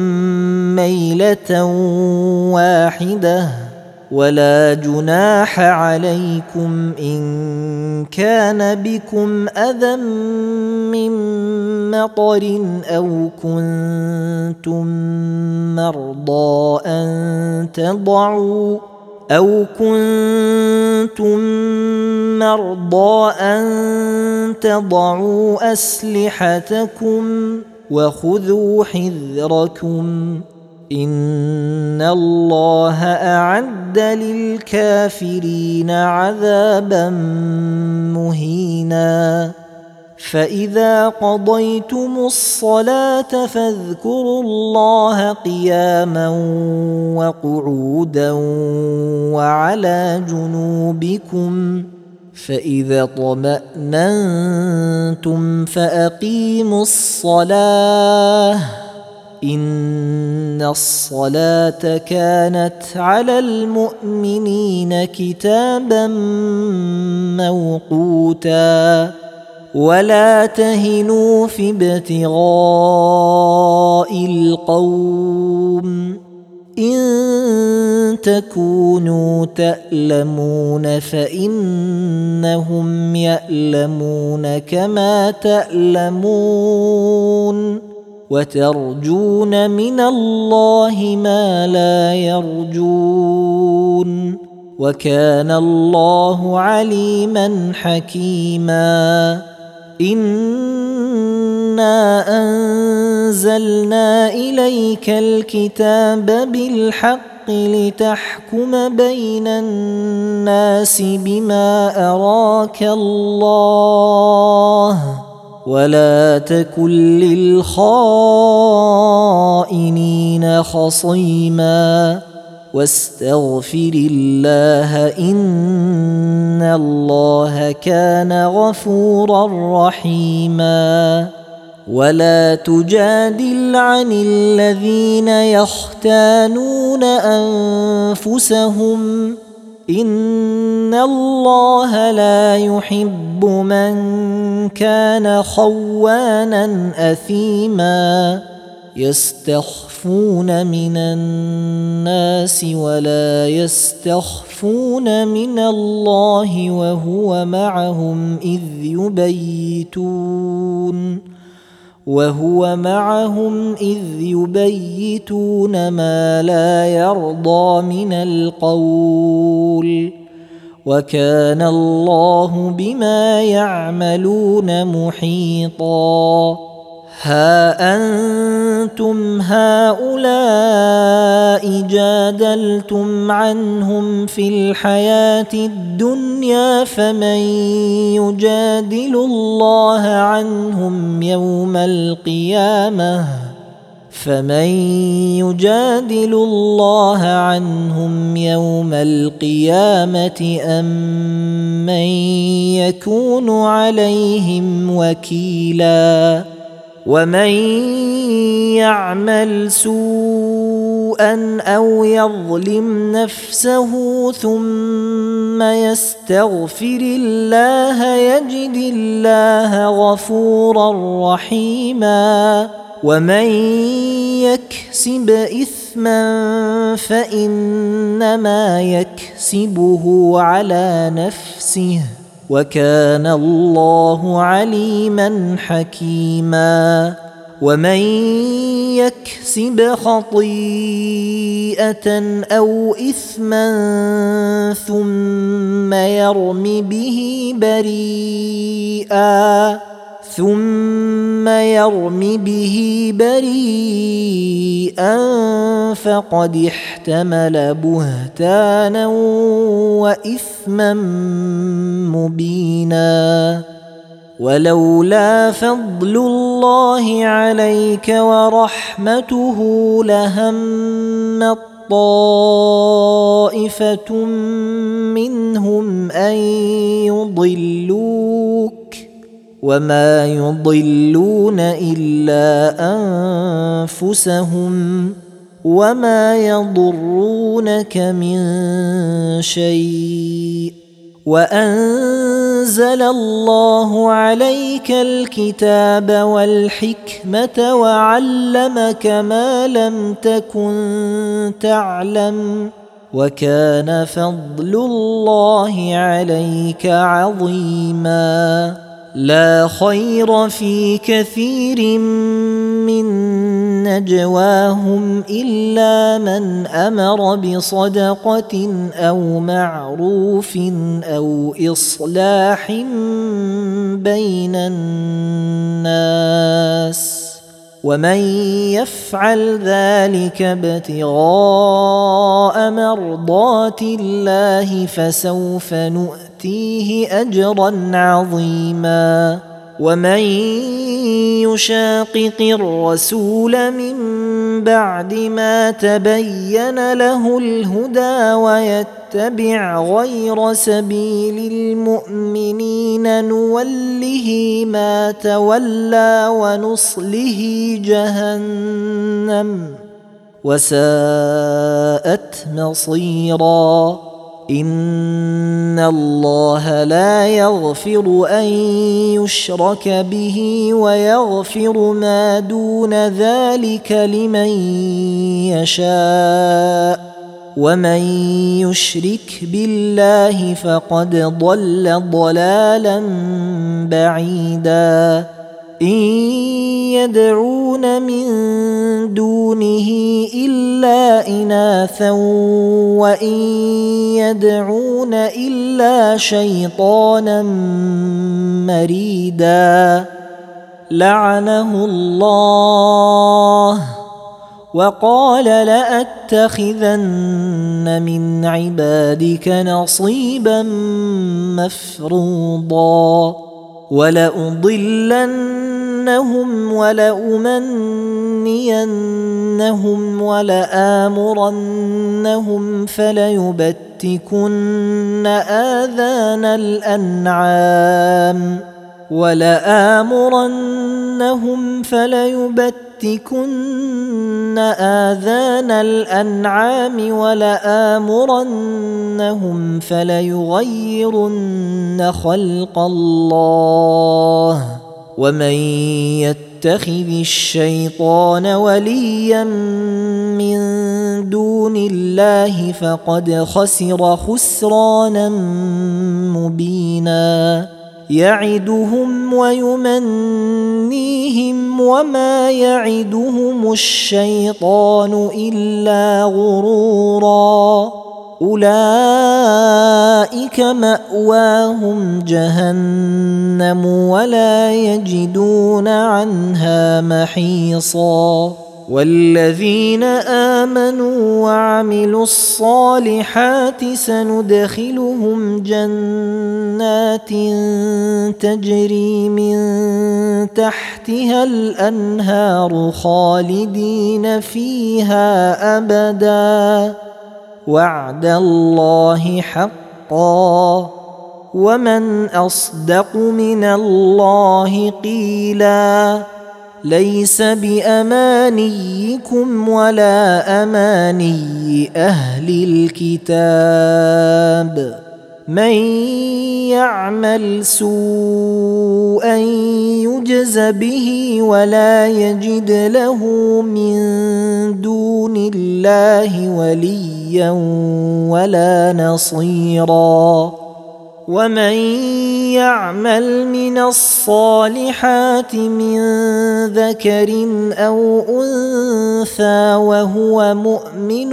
ميلة واحدة ولا جناح عليكم إن كان بكم أذى من مطر أو كنتم مرضى أن تضعوا أو كنتم مرضى أن تضعوا أسلحتكم وخذوا حذركم إن الله أعد للكافرين عذابا مهينا فإذا قضيتم الصلاة فاذكروا الله قياما وقعودا وعلى جنوبكم فإذا اطمأننتم فأقيموا الصلاة إن الصلاة كانت على المؤمنين كتابا موقوتا ولا تهنوا في ابتغاء القوم إن تكونوا تألمون فإنهم يألمون كما تألمون وترجون من الله ما لا يرجون وكان الله عليما حكيما إنا أنزلنا إليك الكتاب بالحق لتحكم بين الناس بما أراك الله ولا تكن للخائنين خصيما واستغفر الله إن الله كان غفورا رحيما ولا تجادل عن الذين يختانون أنفسهم إن الله لا يحب من كان خوانا أثيما يستخفون من الناس ولا يستخفون من الله وهو معهم إذ يبيتون وهو معهم إذ يبيتون ما لا يرضى من القول وكان الله بما يعملون محيطا ها أنتم هؤلاء جادلتم عنهم في الحياة الدنيا فمن يجادل الله عنهم يوم القيامة فمن يجادل الله عنهم يوم القيامة أم من يكون عليهم وكيلا ومن يعمل سوءا أو يظلم نفسه ثم يستغفر الله يجد الله غفورا رحيما ومن يكسب إثما فإنما يكسبه على نفسه وكان الله عليما حكيما ومن يكسب خطيئة أو إثما ثم يرم به بريئا ثم ثم يرم به بريئا فقد احتمل بهتانا وإثما مبينا. ولولا فضل الله عليك ورحمته لهمت طائفة منهم أن يضلوك وما يضلون إلا أنفسهم وما يضرونك من شيء. وأنزل الله عليك الكتاب والحكمة وعلمك ما لم تكن تعلم وكان فضل الله عليك عظيما. لا خير في كثير من نجواهم إلا من أمر بصدقة أو معروف أو إصلاح بين الناس ومن يفعل ذلك ابتغاء مرضات الله فسوف نؤتيه أجرا عظيما. ومن يشاقق الرسول من بعد ما تبين له الهدى ويتبع غير سبيل المؤمنين نوله ما تولى ونصله جهنم وساءت مصيرا. إن الله لا يغفر أن يشرك به ويغفر ما دون ذلك لمن يشاء ومن يشرك بالله فقد ضل ضلالا بعيدا. إن يدعون من دونه إلا إناثا وإن يدعون إلا شيطانا مريدا لعنه الله وقال لأتخذن من عبادك نصيبا مفروضا ولأضلنهم ولأمنينهم ولآمرنهم فليبتكن آذان الأنعام ولآمرنهم فليبتكن آذان الأنعام ولآمرنهم فليغيرن خلق الله ومن يتخذ الشيطان وليا من دون الله فقد خسر خسرانا مبينا. يعدهم ويمنيهم وما يعدهم الشيطان إلا غرورا. أولئك مأواهم جهنم ولا يجدون عنها محيصا. والذين آمنوا وعملوا الصالحات سندخلهم جنات تجري من تحتها الأنهار خالدين فيها أبدا وعد الله حقا ومن أصدق من الله قيلا. ليس بأمانيكم ولا أماني أهل الكتاب من يعمل سوءا يجز به ولا يجد له من دون الله وليا ولا نصيرا. ومن يعمل من الصالحات من ذكر أو أنثى وهو مؤمن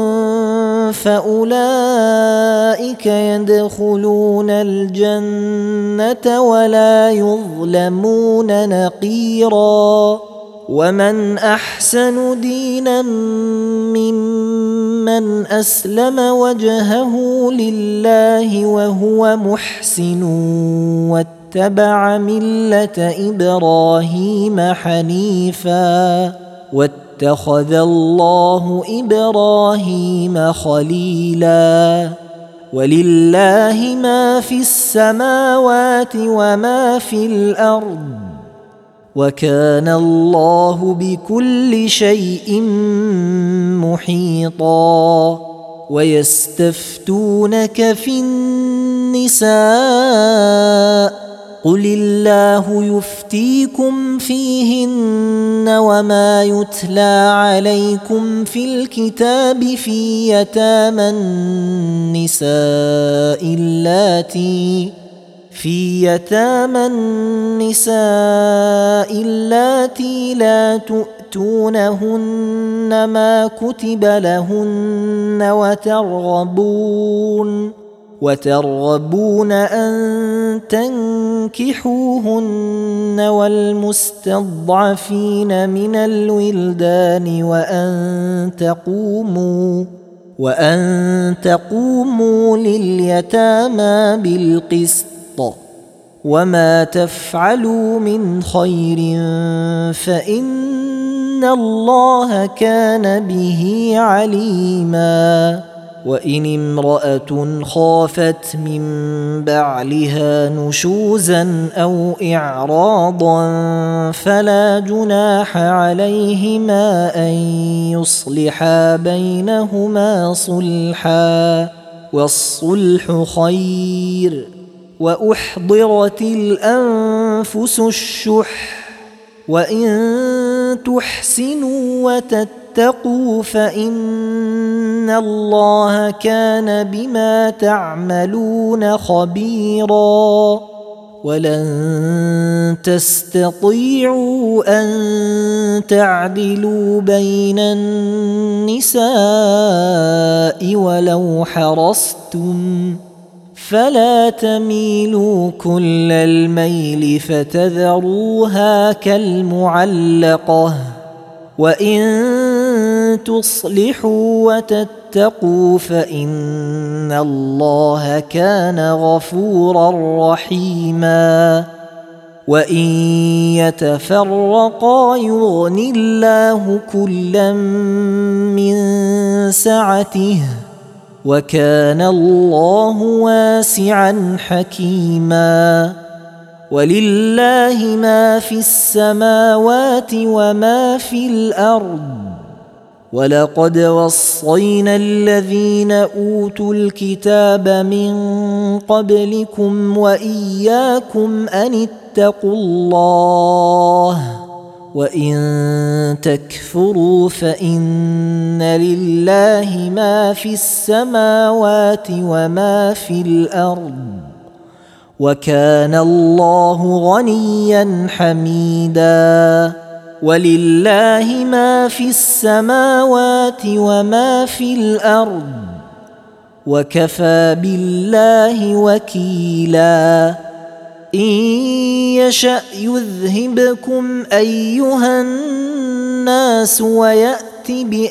فأولئك يدخلون الجنة ولا يظلمون نقيرا. ومن أحسن دينا ممن أسلم وجهه لله وهو محسن واتبع ملة إبراهيم حنيفا واتخذ الله إبراهيم خليلا. ولله ما في السماوات وما في الأرض وكان الله بكل شيء محيطا. ويستفتونك في النساء قل الله يفتيكم فيهن وما يتلى عليكم في الكتاب في يتامى النساء اللاتي في يتامى النساء اللاتي لا تؤتونهن ما كتب لهن وترغبون وترغبون أن تنكحوهن والمستضعفين من الولدان وأن تقوموا وأن تقوموا لليتامى بالقسط وما تفعلوا من خير فإن الله كان به عليما. وإن امرأة خافت من بعلها نشوزا أو إعراضا فلا جناح عليهما أن يصلحا بينهما صلحا والصلح خير. وأحضرت الأنفس الشح وإن تحسنوا وتتقوا فإن الله كان بما تعملون خبيرا. ولن تستطيعوا أن تعدلوا بين النساء ولو حرصتم فلا تميلوا كل الميل فتذروها كالمعلقة. وإن تصلحوا وتتقوا فإن الله كان غفورا رحيما. وإن يتفرقا يغن الله كلا من سعته وكان الله واسعا حكيما. ولله ما في السماوات وما في الأرض. ولقد وصينا الذين أوتوا الكتاب من قبلكم وإياكم أن اتقوا الله وإن تكفروا فإن لله ما في السماوات وما في الأرض وكان الله غنيا حميدا. ولله ما في السماوات وما في الأرض وكفى بالله وكيلا. إن يشأ يذهبكم أيها الناس ويأت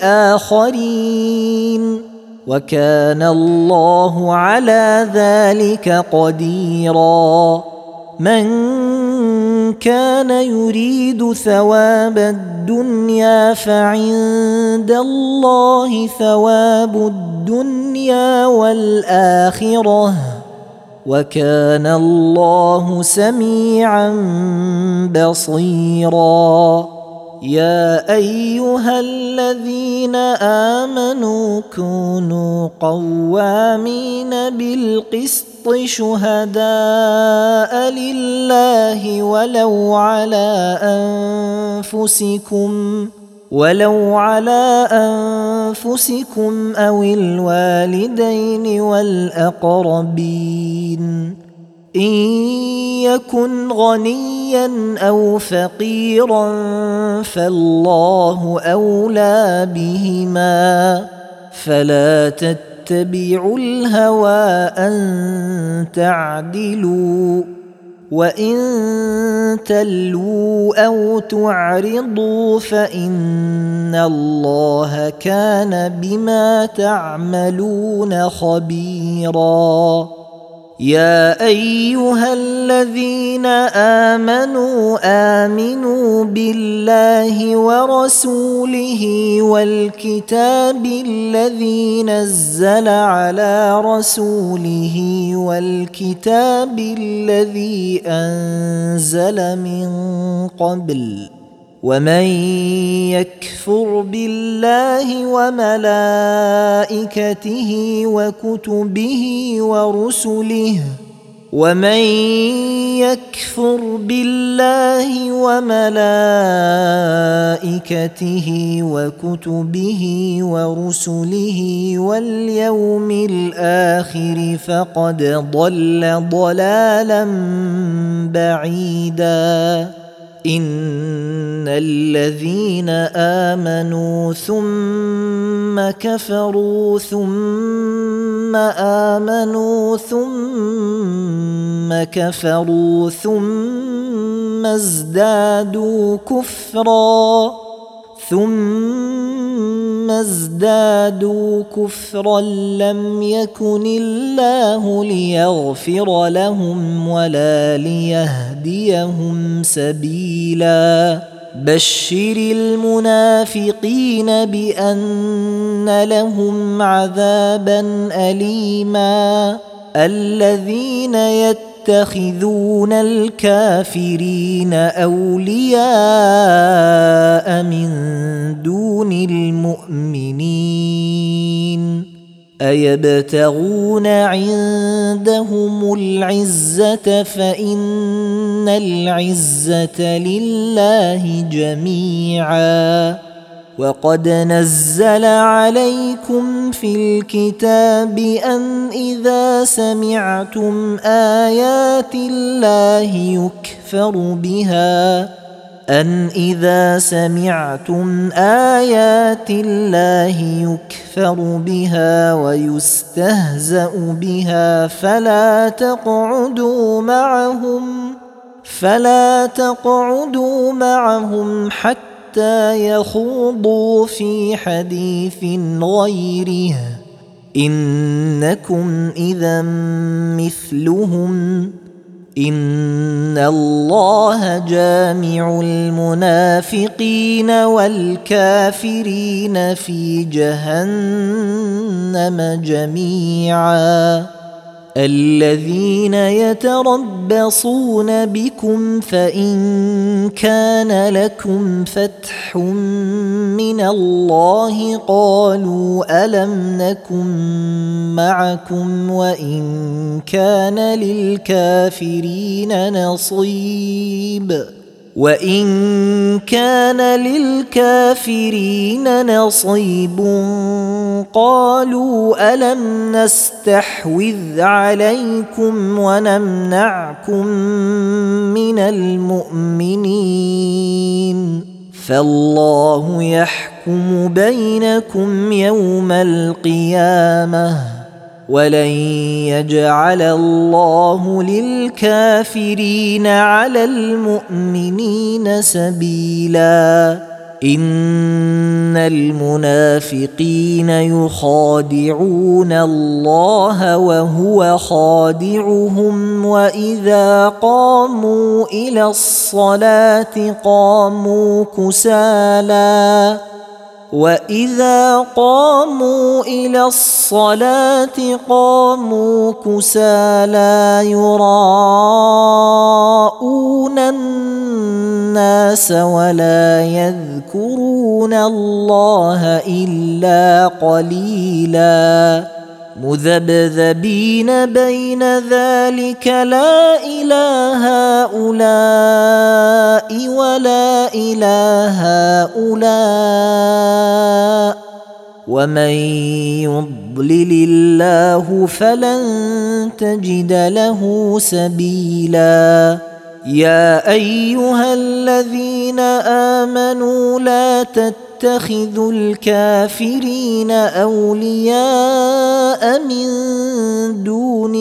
بآخرين وكان الله على ذلك قديرا. من كان يريد ثواب الدنيا فعند الله ثواب الدنيا والآخرة وكان الله سميعا بصيرا. يا أيها الذين آمنوا كونوا قوامين بالقسط شهداء لله ولو على أنفسكم ولو على أنفسكم أو الوالدين والأقربين إن يكن غنيا أو فقيرا فالله أولى بهما فلا تتبعوا الهوى أن تعدلوا وإن تلووا أو تعرضوا فإن الله كان بما تعملون خبيرا يا أيها الذين آمنوا آمنوا بالله ورسوله والكتاب الذي نزل على رسوله والكتاب الذي أنزل من قبل ومن يكفر بالله وملائكته وكتبه ورسله ومن يكفر بالله وملائكته وكتبه ورسله واليوم الآخر فقد ضل ضلالا بعيدا إن الذين آمنوا ثم كفروا ثم آمنوا ثم كفروا ثم ازدادوا كفرا ثم ازدادوا كفرا لم يكن الله ليغفر لهم ولا ليهديهم سبيلا بشر المنافقين بأن لهم عذابا أليما الذين يتخذون الكافرين أولياء من دون المؤمنين أيبتغون عندهم العزة فإن العزة لله جميعا وقد نزل عليكم في الكتاب أن إذا سمعتم آيات الله يكفر بها أن إذا سمعتم آيات الله يكفر بها ويستهزأ بها فلا تقعدوا معهم فلا تقعدوا معهم حتى يخوضوا في حديث غيره إنكم إذا مثلهم إن الله جامع المنافقين والكافرين في جهنم جميعا الذين يتربصون بكم فإن كان لكم فتح من الله قالوا ألم نكن معكم وإن كان للكافرين نصيب وإن كان للكافرين نصيب قالوا ألم نستحوذ عليكم ونمنعكم من المؤمنين فالله يحكم بينكم يوم القيامة ولن يجعل الله للكافرين على المؤمنين سبيلا إن المنافقين يخادعون الله وهو خادعهم وإذا قاموا إلى الصلاة قاموا كسالى وإذا قاموا إلى الصلاة قاموا كسالى يراءون الناس ولا يذكرون الله إلا قليلا مذبذبين بين ذلك لا إله هؤلاء ولا إله هؤلاء ومن يضلل الله فلن تجد له سبيلا. يا أيها الذين آمنوا لا تتخذوا الكافرين أولياء من دون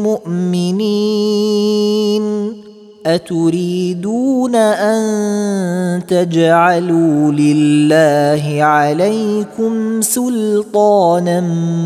المؤمنين أتريدون أن تجعلوا لله عليكم سلطانا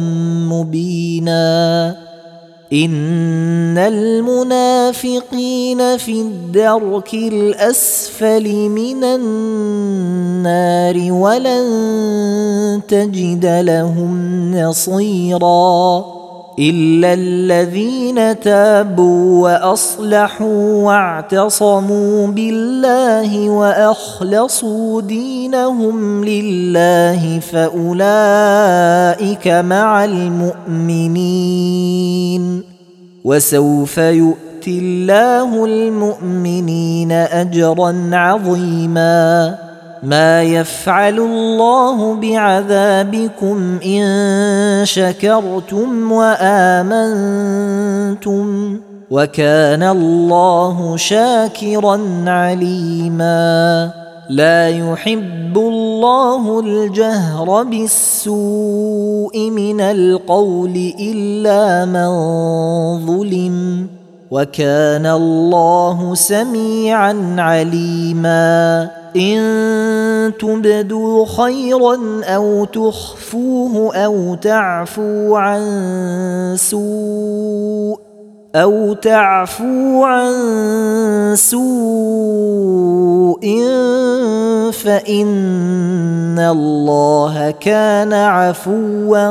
مبينا. إن المنافقين في الدرك الأسفل من النار ولن تجد لهم نصيرا إلا الذين تابوا وأصلحوا واعتصموا بالله وأخلصوا دينهم لله فأولئك مع المؤمنين وسوف يؤتي الله المؤمنين أجرا عظيما. ما يفعل الله بعذابكم إن شكرتم وآمنتم وكان الله شاكرا عليما. لا يحب الله الجهر بالسوء من القول إلا من ظلم وكان الله سميعا عليما. إن تبدوا خيرا أو تخفوه أو تعفو عن سوء أو تعفو عن سوء فإن الله كان عفوا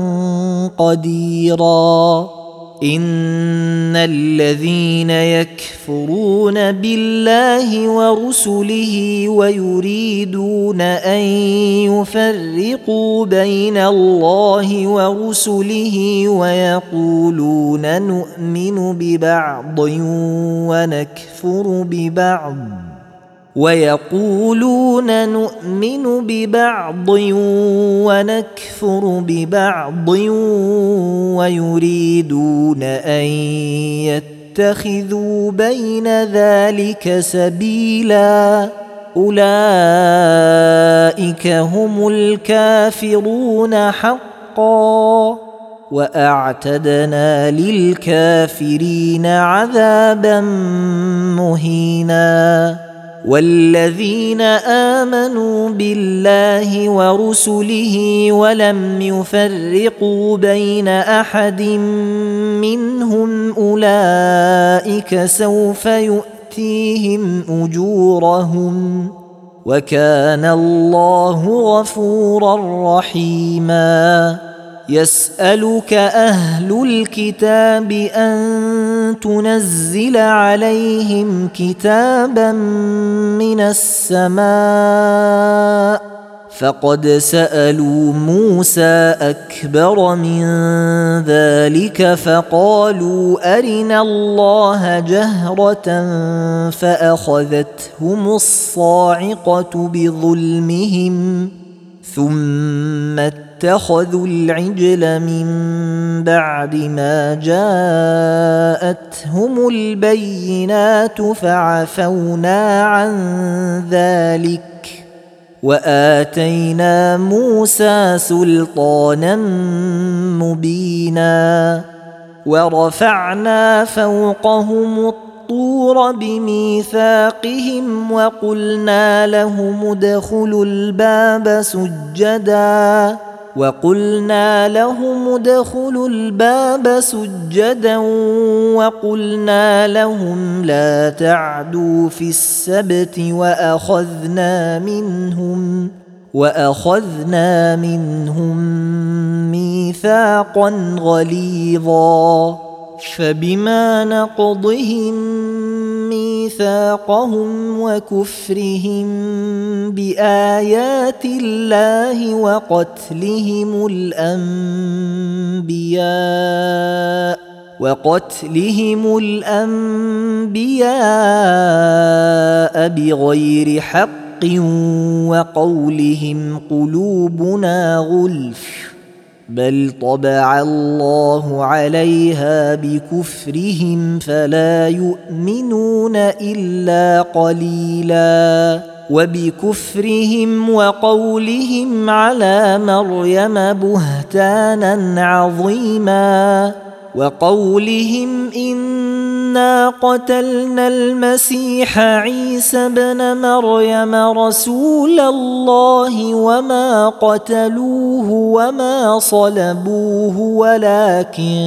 قديرا. إن الذين يكفرون بالله ورسله ويريدون أن يفرقوا بين الله ورسله ويقولون نؤمن ببعض ونكفر ببعض ويقولون نؤمن ببعض ونكفر ببعض ويريدون أن يتخذوا بين ذلك سبيلا أولئك هم الكافرون حقا وأعتدنا للكافرين عذابا مهينا. والذين آمنوا بالله ورسله ولم يفرقوا بين أحد منهم أولئك سوف يؤتيهم أجورهم وكان الله غفورا رحيما. يسألك أهل الكتاب أن تنزل عليهم كتابا من السماء فقد سألوا موسى أكبر من ذلك فقالوا أرنا الله جهرة فأخذتهم الصاعقة بظلمهم ثم اتخذوا العجل من بعد ما جاءتهم البينات فعفونا عن ذلك وآتينا موسى سلطانا مبينا. ورفعنا فوقهم الطور بميثاقهم وقلنا لهم ادخلوا الباب سجدا وقلنا لهم ادخلوا الباب سجدا وقلنا لهم لا تعدوا في السبت وأخذنا منهم وأخذنا منهم ميثاقا غليظا. فبما نقضهم ميثاقهم وكفرهم بآيات الله وقتلهم الأنبياء وقتلهم الأنبياء بغير حق بحق وقولهم قلوبنا غلف بل طبع الله عليها بكفرهم فلا يؤمنون إلا قليلا وبكفرهم وقولهم على مريم بهتانا عظيما وقولهم إنا قتلنا المسيح عيسى ابن مريم رسول الله وما قتلوه وما صلبوه ولكن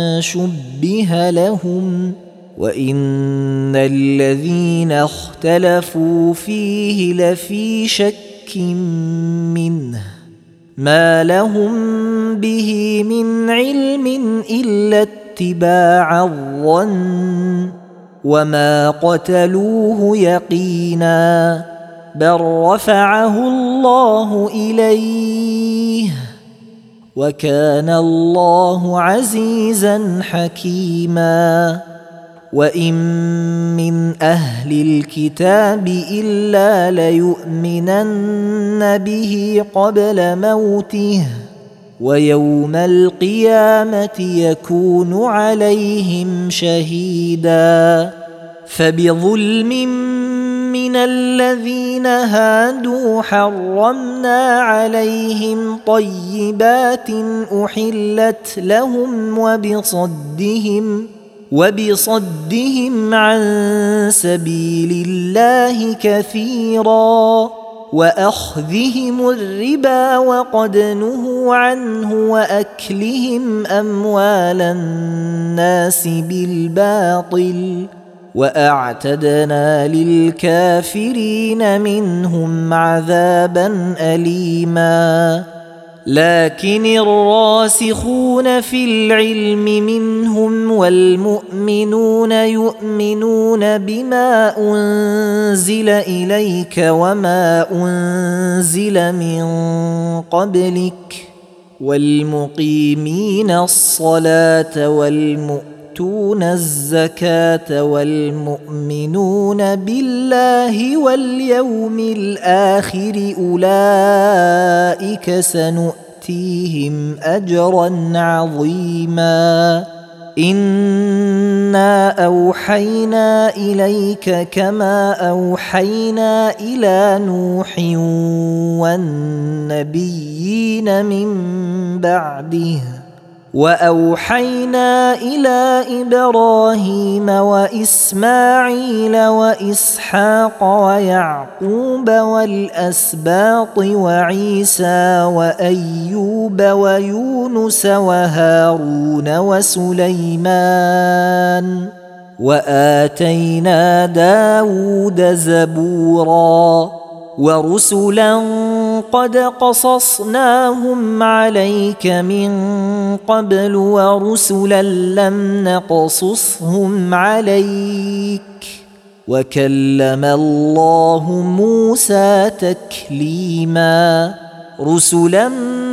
شبه لهم وإن الذين اختلفوا فيه لفي شك منه ما لهم به من علم إلا اتباع الظن وما قتلوه يقينا بل رفعه الله إليه وكان الله عزيزا حكيما وإن من أهل الكتاب إلا ليؤمنن به قبل موته ويوم القيامة يكون عليهم شهيدا فبظلم من الذين هادوا حرمنا عليهم طيبات أحلت لهم وبصدهم وبصدهم عن سبيل الله كثيرا وأخذهم الربا وقد نهوا عنه وأكلهم أموال الناس بالباطل وأعتدنا للكافرين منهم عذابا أليما لكن الراسخون في العلم منهم والمؤمنون يؤمنون بما أنزل إليك وما أنزل من قبلك والمقيمين الصلاة والمؤتون الزكاة والمؤمنون بالله واليوم الآخر أولئك سنؤتيهم أجرا عظيما إنا أوحينا إليك كما أوحينا إلى نوح والنبيين من بعده وأوحينا إلى إبراهيم وإسماعيل وإسحاق ويعقوب والأسباط وعيسى وأيوب ويونس وهارون وسليمان وآتينا داود زبورا ورسلا قد قصصناهم عليك من قبل ورسلا لم نقصصهم عليك وكلم الله موسى تكليما رسلا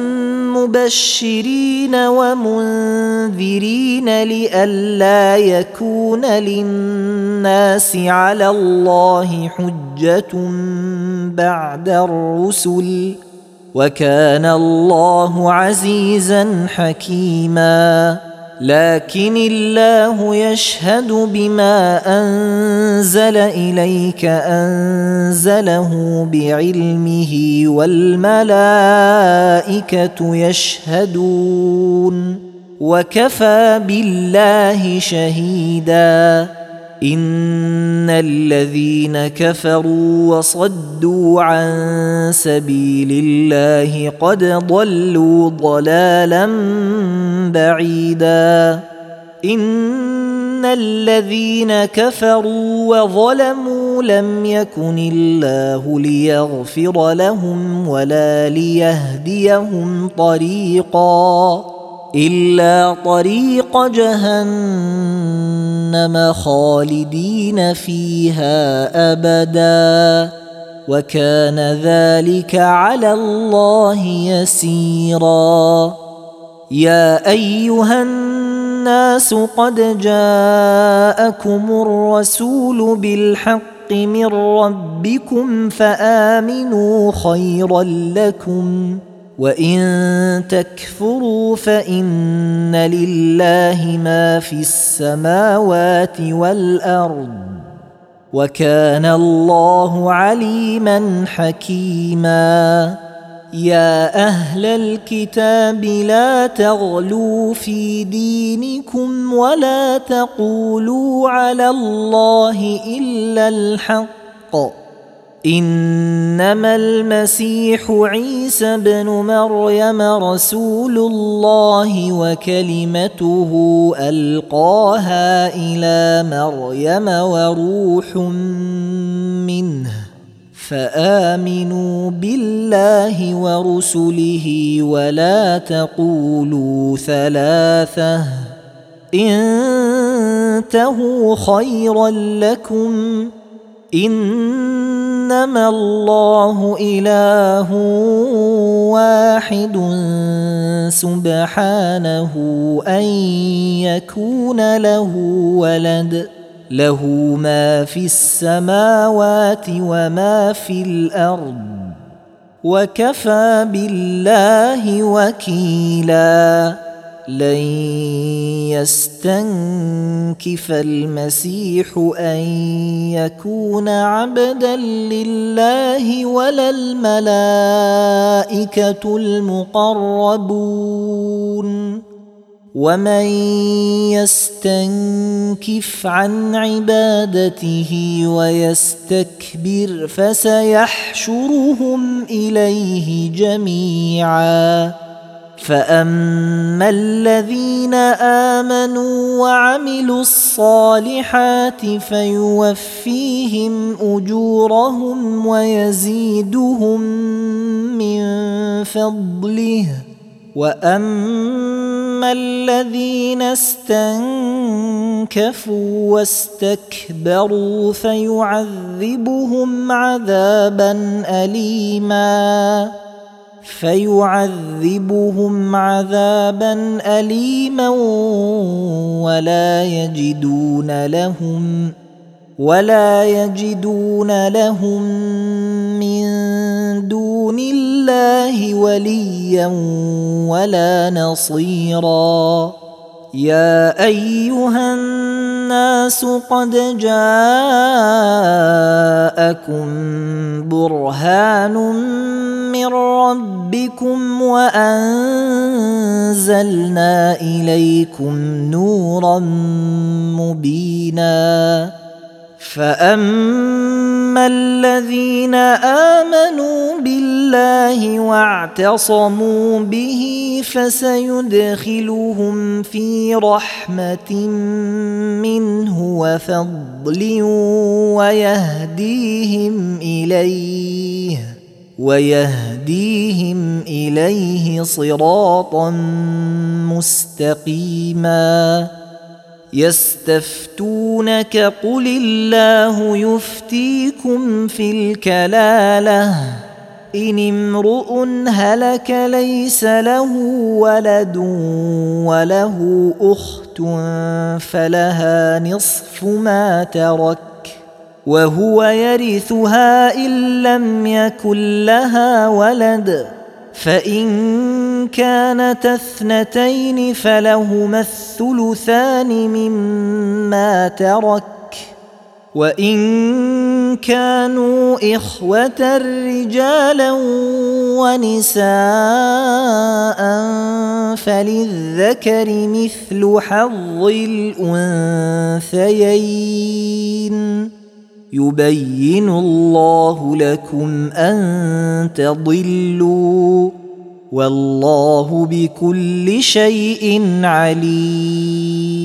مبشرين ومنذرين لئلا يكون للناس على الله حجة بعد الرسل وكان الله عزيزا حكيما لكن الله يشهد بما أنزل إليك أنزله بعلمه والملائكة يشهدون وكفى بالله شهيدا إن الذين كفروا وصدوا عن سبيل الله قد ضلوا ضلالا بعيدا إن الذين كفروا وظلموا لم يكن الله ليغفر لهم ولا ليهديهم طريقا إلا طريق جهنم خالدين فيها أبدا وكان ذلك على الله يسيرا يا أيها الناس قد جاءكم الرسول بالحق من ربكم فآمنوا خيرا لكم، وإن تكفروا فإن لله ما في السماوات والأرض، وكان الله عليما حكيما. يا أهل الكتاب لا تغلوا في دينكم ولا تقولوا على الله إلا الحق، إنما المسيح عيسى بن مريم رسول الله وكلمته ألقاها إلى مريم وروح منه، فآمنوا بالله ورسله ولا تقولوا ثلاثة، انتهوا خيرا لكم، إنما الله إله واحد سبحانه أن يكون له ولد، له ما في السماوات وما في الأرض، وكفى بالله وكيلا. لن يستنكف المسيح أن يكون عبدا لله ولا الملائكة المقربون، ومن يستنكف عن عبادته ويستكبر فسيحشرهم إليه جميعا. فأما الذين آمنوا وعملوا الصالحات فيوفيهم أجورهم ويزيدهم من فضله، وأما الذين استنكفوا واستكبروا فيعذبهم عذابا أليما فيعذبهم عذابا أليما ولا يجدون لهم ولا يجدون لهم من دون الله وليا ولا نصيرا. يا أيها الناس قد جاءكم برهان من ربكم وأنزلنا إليكم نورا مبينا. فأما الذين آمنوا بالله واعتصموا به فسيدخلهم في رحمة منه وفضل ويهديهم إليه ويهديهم إليه صراطا مستقيما. يستفتونك قل الله يفتيكم في الكلالة إن امرؤ هلك ليس له ولد وله أخت فلها نصف ما ترك وهو يرثها إن لم يكن لها ولد، فإن كانت اثنتين فلهما الثلثان مما ترك، وإن كانوا إخوة رجالا ونساء فللذكر مثل حظ الأنثيين. يبين الله لكم أن تضلوا والله بكل شيء عليم.